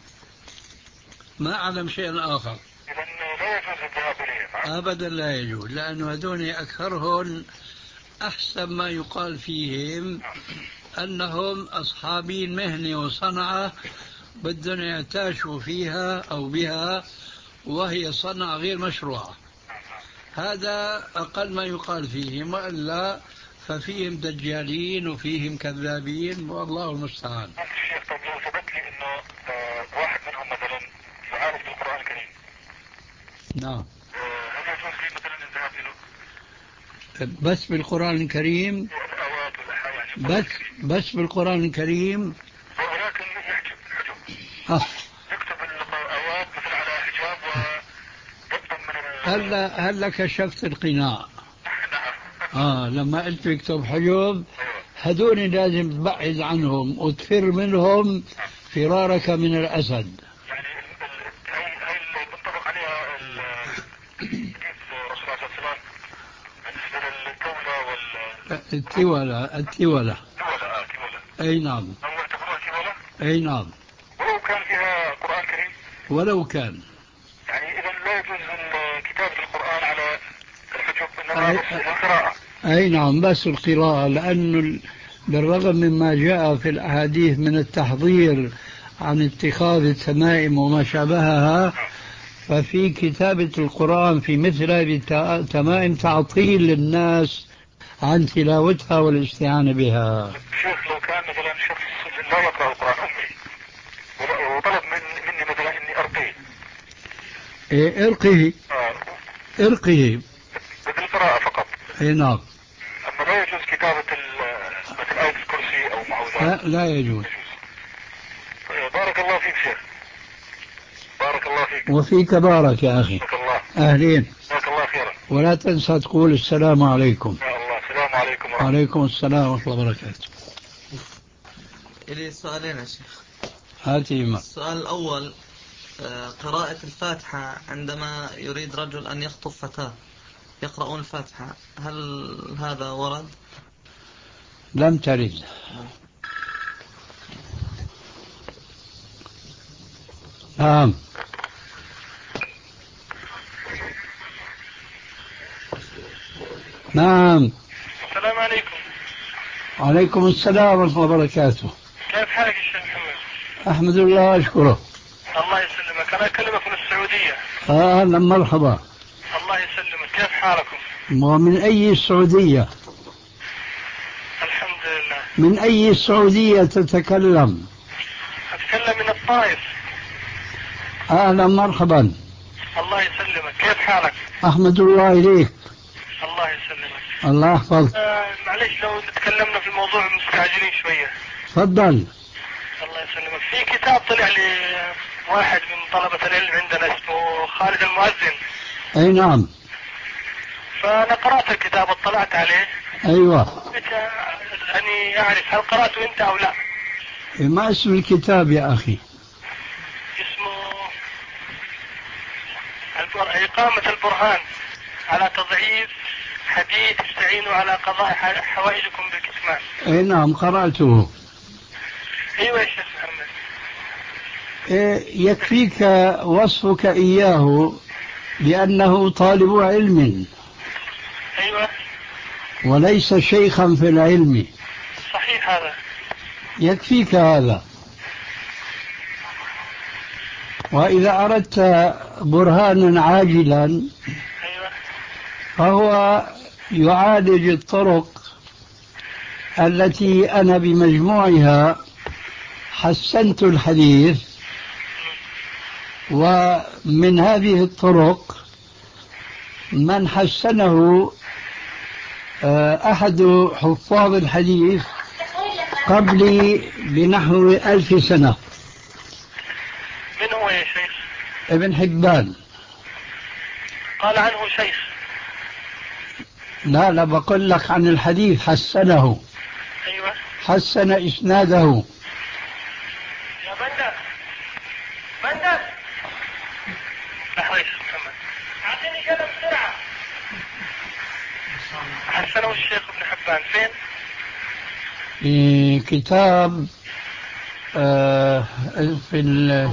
ما أعلم شيئا آخر. إذن لا يجوز الذهاب إليهم. أبدا لا يجوز، لأنه هذول أكثرهم أحسن ما يقال فيهم أنهم أصحابي مهنة وصنعة بدهم يعتاشوا فيها أو بها وهي صنعة غير مشروعة. هذا أقل ما يقال فيهم، وإلا ففيهم دجالين وفيهم كذابين والله المستعان. الشيخ طب لو ثبت لي إنه واحد منهم مثلا يعرف بالقرآن الكريم. نعم. هل يجوز لي مثلا الذهاب له؟ بس بالقرآن الكريم. بس بس بالقرآن الكريم. ولكن يكتب حجب. آه. يكتب الآيات مثل على حجاب ويكتب من هلا هلا كشفت القناع. اه لما قلت يكتب حجب هذول لازم تبعد عنهم وتفر منهم فرارك من الأسد. يعني هي هي منطبق عليها حديث الرسول صلى الله عليه وسلم التولة التولة تولى آه تولى. أي نعم. هم يعتبروها تولى؟ أي نعم. ولو كان فيها قرآن كريم؟ ولو كان. يعني إذا لا يجوز كتابة القرآن على الحجب أي, إنما القراءة. أي نعم بس القراءة، لأنه بالرغم مما جاء في الأحاديث من التحذير عن اتخاذ التمائم وما شابهها، ففي كتابة القرآن في مثل هذه التمائم تعطيل للناس عن تلاوتها والاستعانة بها. شيخ لو كان مثلا شخص لا يقرأ القرآن أمي وطلب من مني مثلا إني أرقيه. إيه ارقه. آه. ارقه. بالقراءة فقط. اي نعم. أما لا يجوز كتابة مثل آية الكرسي أو معوذات. لا, لا يجوز. بارك الله فيك شيخ. بارك الله فيك. وفيك بارك يا أخي. بارك الله. أهلين. بارك الله خيرا. ولا تنسى تقول السلام عليكم. يا الله. السلام عليكم ورحمة. وعليكم السلام ورحمة الله وبركاته. إلي سؤالين يا شيخ. هاتي ما. السؤال الأول، قراءة الفاتحة عندما يريد رجل أن يخطب فتاة يقرؤون الفاتحة، هل هذا ورد؟ لم ترد. نعم. نعم. السلام عليكم. وعليكم السلام ورحمة الله وبركاته. كيف حالك يا شيخ محمد؟ أحمد الله أشكره. الله يسلمك. أنا أكلمك من السعودية. أهلا مرحبا. الله يسلمك. كيف حالكم؟ ومن أي السعودية؟ الحمد لله. من أي السعودية تتكلم؟ أتكلم من الطائف. أهلا مرحبا. الله يسلمك. كيف حالك؟ أحمد الله إليك. الله يسلمك. الله يحفظك. آه معليش لو تكلمنا في الموضوع مستعجلين شوية. تفضل. الله يسلمك. في كتاب طلع لي واحد من طلبة العلم عندنا اسمه خالد المؤذن. أي نعم. فأنا قرأت الكتاب واطلعت عليه. أيوة. يعني أعرف هل قرأته أنت أو لا؟ ما اسم الكتاب يا أخي؟ اسمه إقامة البرهان على تضعيف حديث استعينوا على قضاء حوائجكم بالكتمان. أي نعم قرأته. أيوة يا شيخ محمد. إيه يكفيك وصفك إياه بأنه طالب علم. أيوة. وليس شيخا في العلم. صحيح هذا. يكفيك هذا. وإذا أردت برهانا عاجلا أيوة. فهو يعالج الطرق التي أنا بمجموعها حسنت الحديث، ومن هذه الطرق من حسنه أحد حفاظ الحديث قبلي بنحو ألف سنة. من هو يا شيخ؟ ابن حبان. قال عنه شيخ. لا لا بقول لك عن الحديث حسنه. أيوة. حسن إسناده. يا بندر بندر لحظة يا شيخ محمد أعطيني قلم بسرعة. حسنه الشيخ ابن حبان فين؟ في كتاب آه في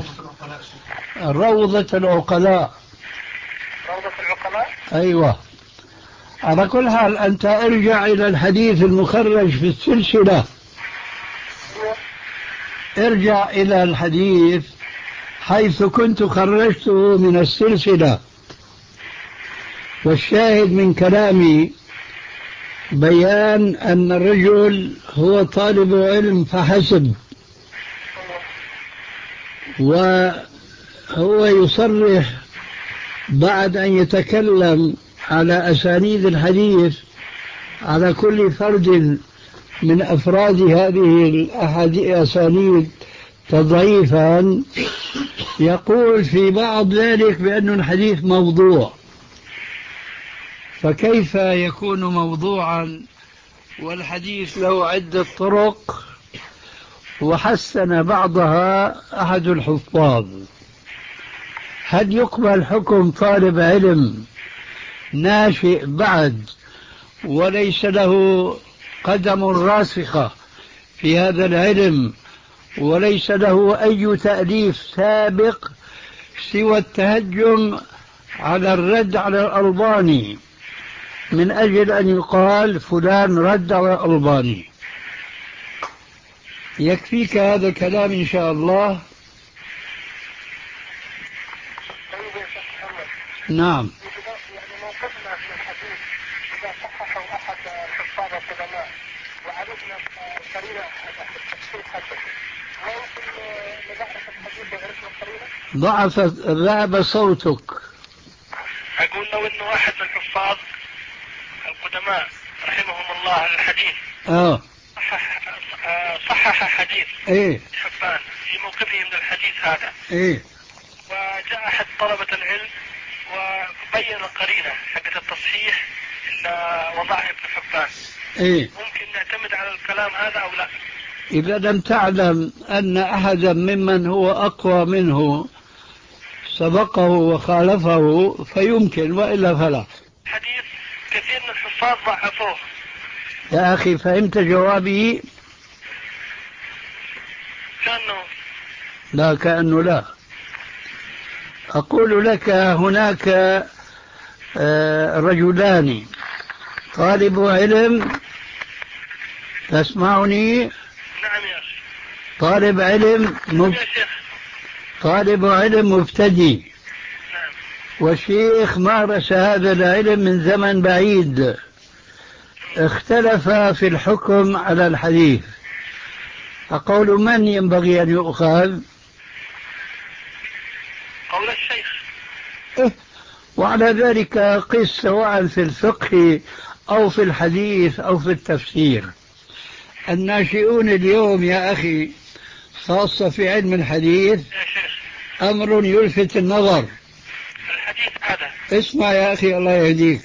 روضة العقلاء. روضة العقلاء. أيوة. على كل حال أنت ارجع إلى الحديث المخرج في السلسلة. ارجع إلى الحديث حيث كنت خرجته من السلسلة. والشاهد من كلامي بيان أن الرجل هو طالب علم فحسب، وهو يصرح بعد أن يتكلم على أسانيد الحديث على كل فرد من أفراد هذه الأسانيد تضعيفا، يقول في بعض ذلك بأن الحديث موضوع. فكيف يكون موضوعا والحديث له عدة طرق وحسن بعضها أحد الحفاظ؟ هل يقبل حكم طالب علم ناشئ بعد وليس له قدم راسخة في هذا العلم، وليس له أي تأليف سابق سوى التهجم على الرد على الألباني، من أجل أن يقال فلان رد على الألباني. يكفيك هذا الكلام إن شاء الله. نعم. يعني موقفنا من الحديث إذا صححه أحد الحفاظ القدماء وعرفنا قرينة التصحيح حقه، ما يمكن نضعف الحديث وعرفنا القرينة؟ ضعف ذهب صوتك. أقول لو إنه واحد من الحفاظ القدماء رحمهم الله الحديث آه. صحح صحح حديث إيه حبان في موقفه من الحديث هذا، إيه، وجاء أحد طلبة العلم وبين القرينة حقة التصحيح إلا وضعها ابن حبان، إيه، ممكن نعتمد على الكلام هذا أو لا؟ إذا لم تعلم أن أحدا ممن هو أقوى منه سبقه وخالفه فيمكن، وإلا فلا. حديث كثير من الحفاظ ضعفوه. يا أخي فهمت جوابي؟ كأنه لا، كأنه لا. أقول لك هناك رجلان، طالب علم، تسمعني؟ نعم يا أخي. طالب علم مب... يا شيخ. طالب علم مبتدئ، نعم. والشيخ مارس هذا العلم من زمن بعيد، اختلف في الحكم على الحديث، أقول من ينبغي أن يؤخذ؟ قول الشيخ. إيه؟ وعلى ذلك قس سواء في الفقه أو في الحديث أو في التفسير. الناشئون اليوم يا أخي خاصة في علم الحديث أمر يلفت النظر. الحديث هذا اسمع يا أخي الله يهديك،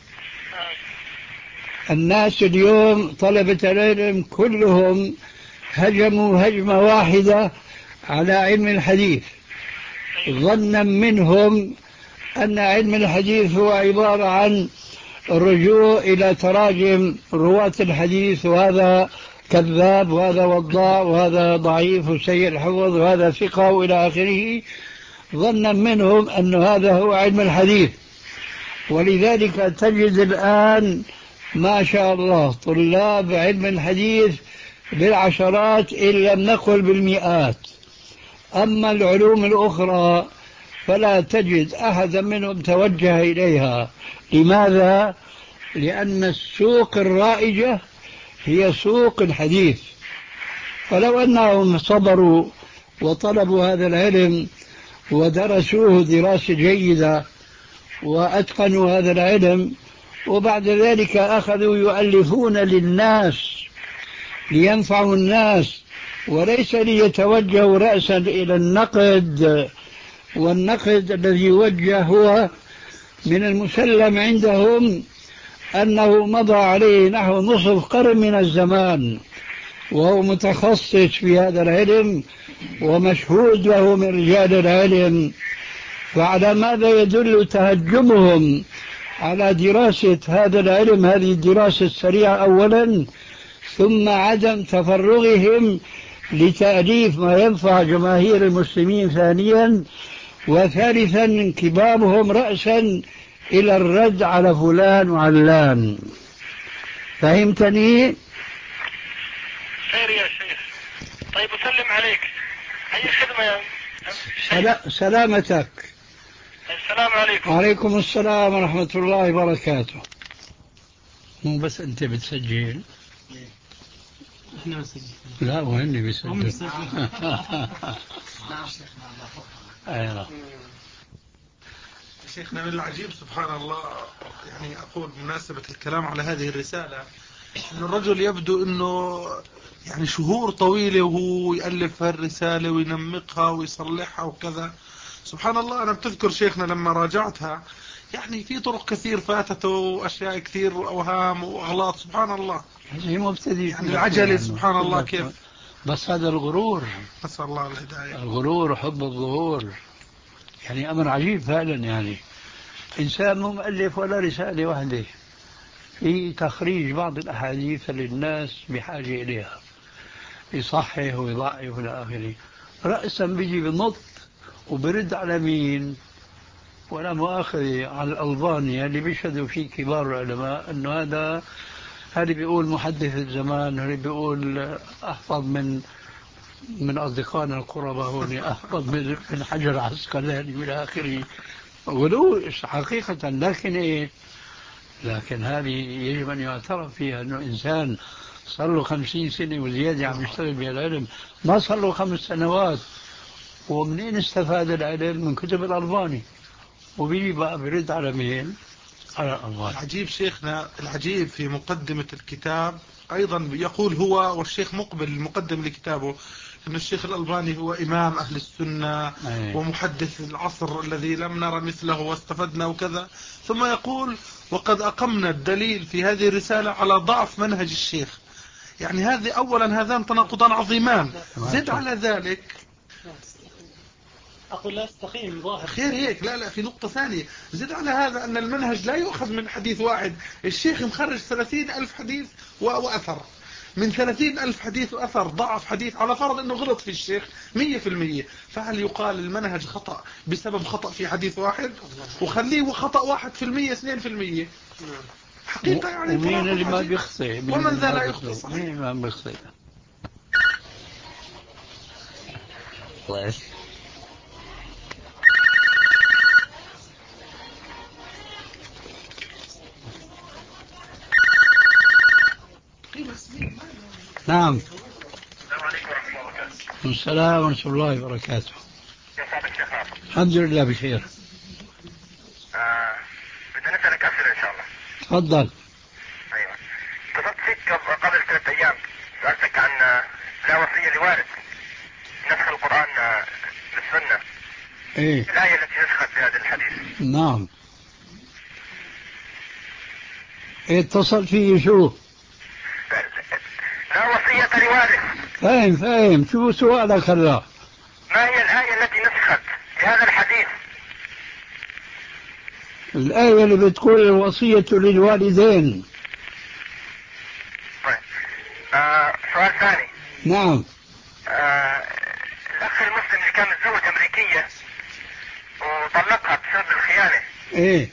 الناس اليوم طلبة العلم كلهم هجموا هجمة واحدة على علم الحديث، ظنا منهم أن علم الحديث هو عبارة عن الرجوع إلى تراجم رواة الحديث، وهذا كذاب وهذا وضاع وهذا ضعيف وسيء الحفظ وهذا ثقة وإلى آخره، ظنا منهم أن هذا هو علم الحديث. ولذلك تجد الآن ما شاء الله طلاب علم الحديث بالعشرات إن لم نقل بالمئات. أما العلوم الأخرى فلا تجد أحدا منهم توجه إليها. لماذا؟ لأن السوق الرائجة هي سوق الحديث. فلو أنهم صبروا وطلبوا هذا العلم ودرسوه دراسة جيدة وأتقنوا هذا العلم، وبعد ذلك أخذوا يؤلفون للناس لينفعوا الناس، وليس ليتوجهوا رأسا إلى النقد، والنقد الذي يوجه هو من المسلم عندهم أنه مضى عليه نحو نصف قرن من الزمان، وهو متخصص في هذا العلم ومشهود له من رجال العلم. فعلى ماذا يدل تهجمهم على دراسة هذا العلم، هذه الدراسة السريعة أولا، ثم عدم تفرغهم لتأليف ما ينفع جماهير المسلمين ثانيا، وثالثا انكبابهم رأسا إلى الرد على فلان وعلان. فهمتني؟ خير يا شيخ. طيب أسلم عليك. أي خدمة يا سلا سلامتك. السلام عليكم. وعليكم السلام ورحمة الله وبركاته. مو بس أنت بتسجل؟ احنا بنسجل. لا وهني بيسجل. أيوة. شيخنا من العجيب سبحان الله، يعني أقول بمناسبة الكلام على هذه الرسالة، أن الرجل يبدو أنه يعني شهور طويلة وهو يألف هالرسالة وينمقها ويصلحها وكذا. سبحان الله، أنا بتذكر شيخنا لما راجعتها يعني في طرق كثير فاتته وأشياء كثير وأوهام وأغلاط. سبحان الله، هي مبتدئ يعني العجلة. سبحان الله كيف. بس هذا الغرور، نسأل الله الهداية. الغرور وحب الظهور يعني أمر عجيب فعلا. يعني إنسان مو مؤلف ولا رسالة واحدة، في تخريج بعض الأحاديث للناس بحاجة إليها، يصحح ويضعف إلى آخره. رأسا بيجي بنط وبرد على مين؟ ولا مؤاخذة على الألباني اللي بيشهدوا فيه كبار العلماء أنه هذا هذا بيقول محدث الزمان، هذا بيقول أحفظ من من أصدقائنا القرباء هون، أحفظ من من حجر عسقلاني إلى آخره. غلو حقيقة، لكن إيه؟ لكن هذه يجب أن يعترف فيها أنه إنسان صار له خمسين سنة وزيادة عم يشتغل بهالعلم، ما صار له خمس سنوات. ومنين استفاد العلم؟ من كتب الألباني. وبيجي بقى برد على مين؟ على الألباني. العجيب شيخنا، العجيب في مقدمة الكتاب أيضا يقول هو والشيخ مقبل المقدم لكتابه أن الشيخ الألباني هو إمام أهل السنة أيه. ومحدث العصر الذي لم نرى مثله واستفدنا وكذا، ثم يقول وقد أقمنا الدليل في هذه الرسالة على ضعف منهج الشيخ. يعني هذه أولا هذان تناقضان عظيمان. زد على ذلك، أقول لا استقيم ظاهر خير هيك، لا لا في نقطة ثانية، زد على هذا أن المنهج لا يؤخذ من حديث واحد. الشيخ مخرج ثلاثين ألف حديث وأثر، من ثلاثين ألف حديث وأثر ضعف حديث، على فرض أنه غلط في الشيخ مية في المية، فهل يقال المنهج خطأ بسبب خطأ في حديث واحد؟ وخليه خطأ واحد في المية اثنين في المية حقيقة يعني. ومين اللي ما بيخطئ؟ ومن ذا لا يخطئ؟ مين ما بيخطئ؟ نعم. السلام عليكم ورحمة الله وبركاته. السلام ورحمة الله وبركاته. كيف حالك شيخ ناصر؟ الحمد لله بخير. آه بدنا نسألك أسئلة إن شاء الله. تفضل. أيوة. اتصلت فيك قبل ثلاثة أيام، سألتك عن لا وصية لوارث، نسخ القرآن للسنة. إيه. الآية التي نسخت بهذا الحديث. نعم. إيه اتصل فيه شو؟ لا وصية لوارث. فاهم فاهم، شو سؤالك هلا؟ ما هي الآية التي نسخت بهذا الحديث؟ الآية اللي بتقول الوصية للوالدين. طيب. آه سؤال ثاني. نعم. آه الأخ المسلم اللي كان متزوج أمريكية وطلقها بسبب الخيانة. إيه.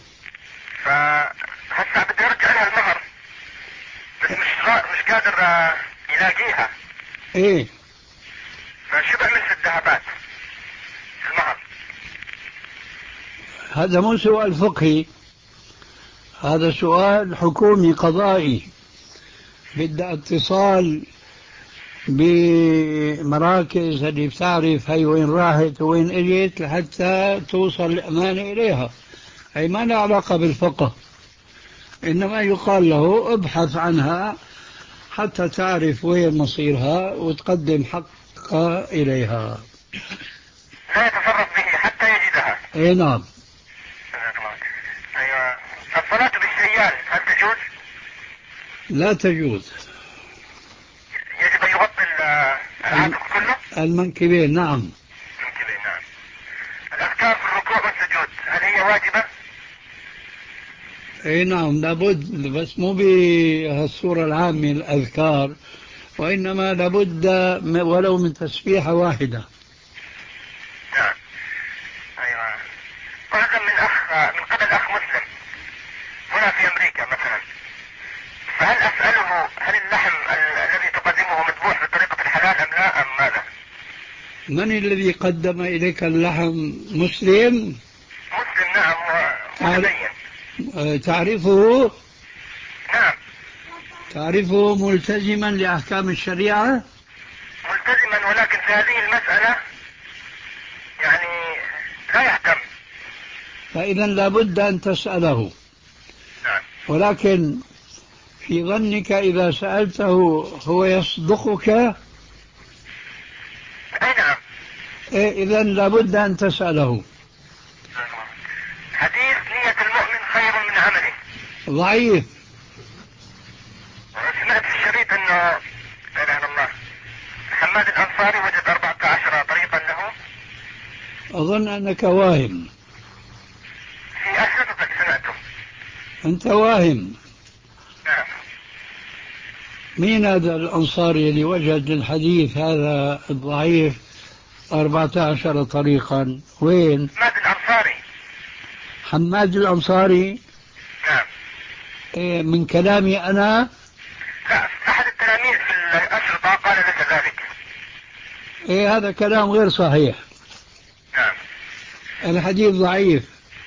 فهسه بده يرجع لها المهر، بس مش غا... مش قادر آه يلاقيها. إيه. فشو بعمل في الذهبات في المهر؟ هذا مو سؤال فقهي، هذا سؤال حكومي قضائي. بدها اتصال بمراكز اللي بتعرف هي وين راحت وين اجت لحتى توصل الأمانة إليها. هي ما لها علاقة بالفقه، إنما يقال له ابحث عنها حتى تعرف وين مصيرها وتقدم حقها إليها. لا يتصرف به حتى يجدها. اي نعم. ايوه. الصلاة بالشيال هل تجوز؟ لا تجوز. يجب ان يغطي العاتق كله؟ المنكبين. نعم. المنكبين نعم. الاذكار في الركوع والسجود هل هي واجبة؟ اي نعم لابد، بس مو بهالصورة العامة الأذكار، وإنما لابد ولو من تسبيحة واحدة. نعم. أيوة. أعلم من أخ من قبل أخ مسلم هنا في أمريكا مثلا، فهل أسأله هل اللحم الذي تقدمه مذبوح بطريقة الحلال أم لا أم ماذا؟ من الذي قدم إليك اللحم؟ مسلم؟ مسلم نعم ومتدين. تعرفه؟ نعم. تعرفه ملتزما لأحكام الشريعة؟ ملتزما، ولكن في هذه المسألة يعني لا يهتم. فإذا لابد أن تسأله. نعم. ولكن في ظنك إذا سألته هو يصدقك؟ أي نعم. إيه إذا لابد أن تسأله. حديث نية المؤمن خير من عمله ضعيف. سمعت في الشريط أنه لا إله إلا الله حماد الأنصاري وجد أربعة عشر طريقا له. أظن أنك واهم. في أشرطتك سمعته. أنت واهم. مين هذا الأنصاري اللي وجد للحديث هذا الضعيف أربعة عشر طريقا؟ وين؟ حماد الأنصاري. حماد الأنصاري. نعم. إيه من كلامي أنا؟ لا، أحد التلاميذ في الأشرطة قال لك ذلك. إيه هذا كلام غير صحيح. نعم. الحديث ضعيف.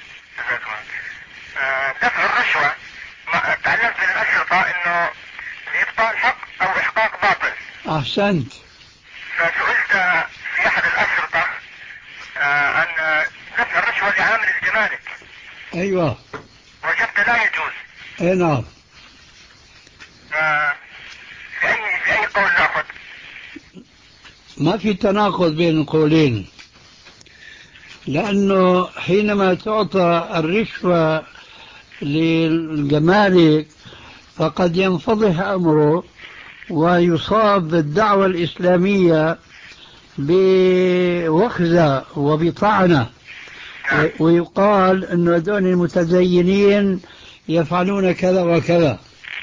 آه، دفع الرشوة، تعلمت من الأشرطة إنه لإبطال حق أو إحقاق باطل. أحسنت. فسئلت في أحد الأشرطة آه عن دفع الرشوة لعامل الجمارك. أيوة. وجدت لا يجوز. أي نعم. آه في أي في أي قول نأخذ؟ ما في تناقض بين القولين، لأنه حينما تعطى الرشوة للجمارك فقد ينفضح أمره ويصاب بالدعوة الإسلامية بوخزة وبطعنة، ويقال أن هذول المتدينين يفعلون كذا وكذا.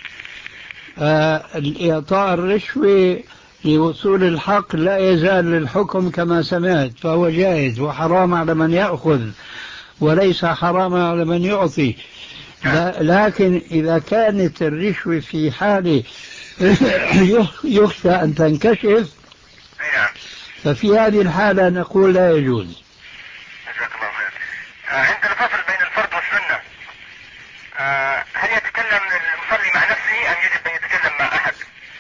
إعطاء الرشوة لوصول الحق لا يزال للحكم كما سمعت، فهو جائز وحرام على من يأخذ وليس حرام على من يعطي. لكن إذا كانت الرشوة في حال يخشى أن تنكشف ففي هذه الحالة نقول لا يجوز. جزاك الله خير. عند الفصل بين الفرض والسنة، هل يتكلم المصلي مع نفسه أم يجب أن يتكلم مع أحد؟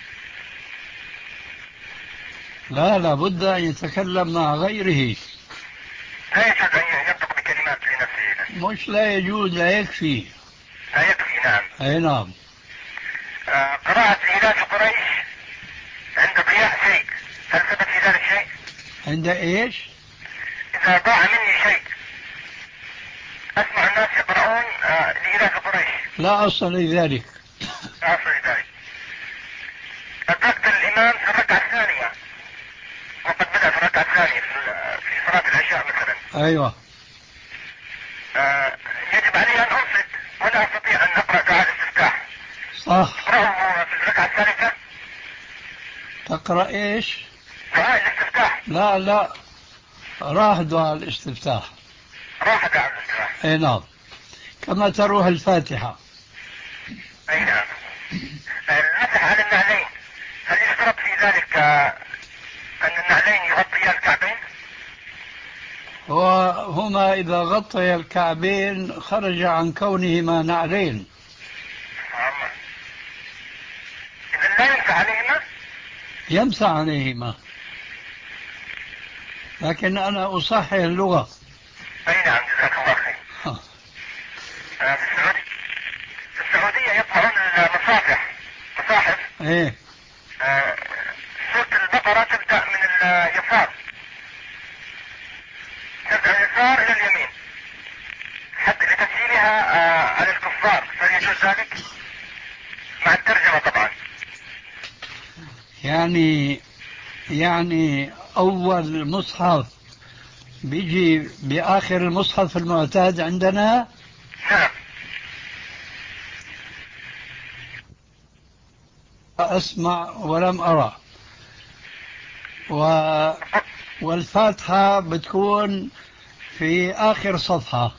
لا، لا بد أن يتكلم مع غيره. لا يجوز أن ينطق بكلمات لنفسه. مش لا يجوز، لا يكفي. لا يكفي. نعم. أي نعم. آه قراءة إيلاف قريش عند ضياع شيء، هل ثبت في ذلك شيء؟ عند إيش؟ إذا ضاع مني شيء أسمع الناس يقرؤون آه لإيلاف قريش. لا أصل لذلك. لا أصل لذلك. أدركت الإمام في الركعة الثانية وقد بدأ في الركعة الثانية في صلاة العشاء مثلا. أيوة. آه يجب علي أن أنصت ولا أستطيع أن أقرأ دعاء الاستفتاح. صح. أقرأه في الركعة الثالثة. تقرأ إيش؟ دعاء الاستفتاح. لا لا، راح دعاء الاستفتاح. راح دعاء الاستفتاح. أي نعم، كما تروح الفاتحة. أي نعم. المسح على النعلين، هل يشترط في ذلك أن النعلين يغطيا الكعبين؟ وهما إذا غطي الكعبين خرج عن كونهما نعلين. إذا لا يمسح عليهما؟ يمسح عليهما، لكن أنا أصحح اللغة. أي نعم، جزاك الله خير. آه في السعودية في السعودية يطبعون المصافح مصاحف. إيه. آه سورة البقرة تبدأ من اليسار، تبدأ من اليسار إلى اليمين حتى لتسهيلها آه على الكفار، فليجوز ذلك مع الترجمة طبعا. يعني يعني أول مصحف بيجي بآخر المصحف المعتاد عندنا. نعم. أسمع ولم أرى. و... والفاتحة بتكون في آخر صفحة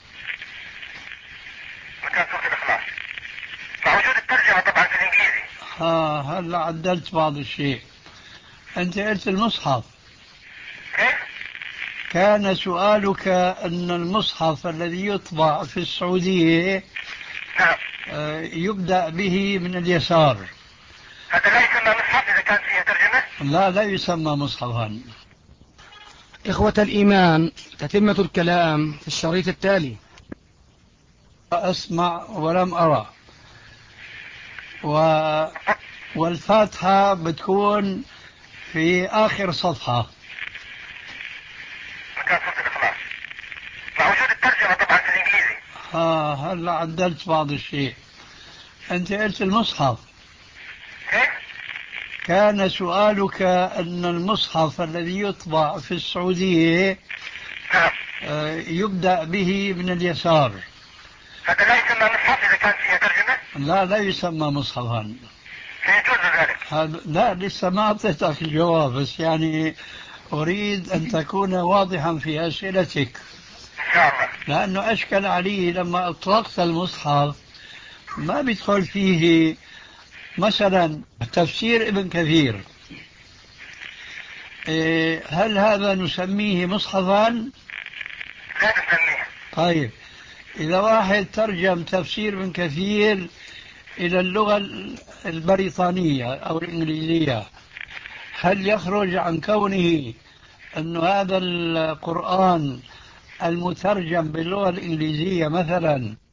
مكان سورة الإخلاص مع وجود الترجمة طبعا في الإنجليزي. ها هلا عدلت بعض الشيء. أنت قلت المصحف. كيف؟ كان سؤالك أن المصحف الذي يطبع في السعودية نعم يبدأ به من اليسار. هذا لا يسمى مصحف إذا كان فيه ترجمة؟ لا، لا يسمى مصحفا. إخوة الإيمان، تتمة الكلام في الشريط التالي. أسمع ولم أرى. و... والفاتحة بتكون في آخر صفحة مكان سورة الإخلاص مع وجود الترجمة طبعا في الإنجليزي. ها هلا عدلت بعض الشيء. أنت قلت المصحف. كيف؟ كان سؤالك أن المصحف الذي يطبع في السعودية نعم يبدأ به من اليسار. هذا لا يسمى مصحف إذا كان فيه ترجمة؟ لا، لا يسمى مصحفا. فيجوز ذلك؟ هذا لا، لسه ما أعطيتك الجواب، بس يعني أريد أن تكون واضحا في أسئلتك، إن شاء الله. لأنه أشكل علي لما أطلقت المصحف ما بيدخل فيه مثلا تفسير ابن كثير. إيه، هل هذا نسميه مصحفا؟ لا نسميه. طيب، إذا واحد ترجم تفسير ابن كثير إلى اللغة البريطانية أو الإنجليزية، هل يخرج عن كونه أن هذا القرآن المترجم باللغة الإنجليزية مثلا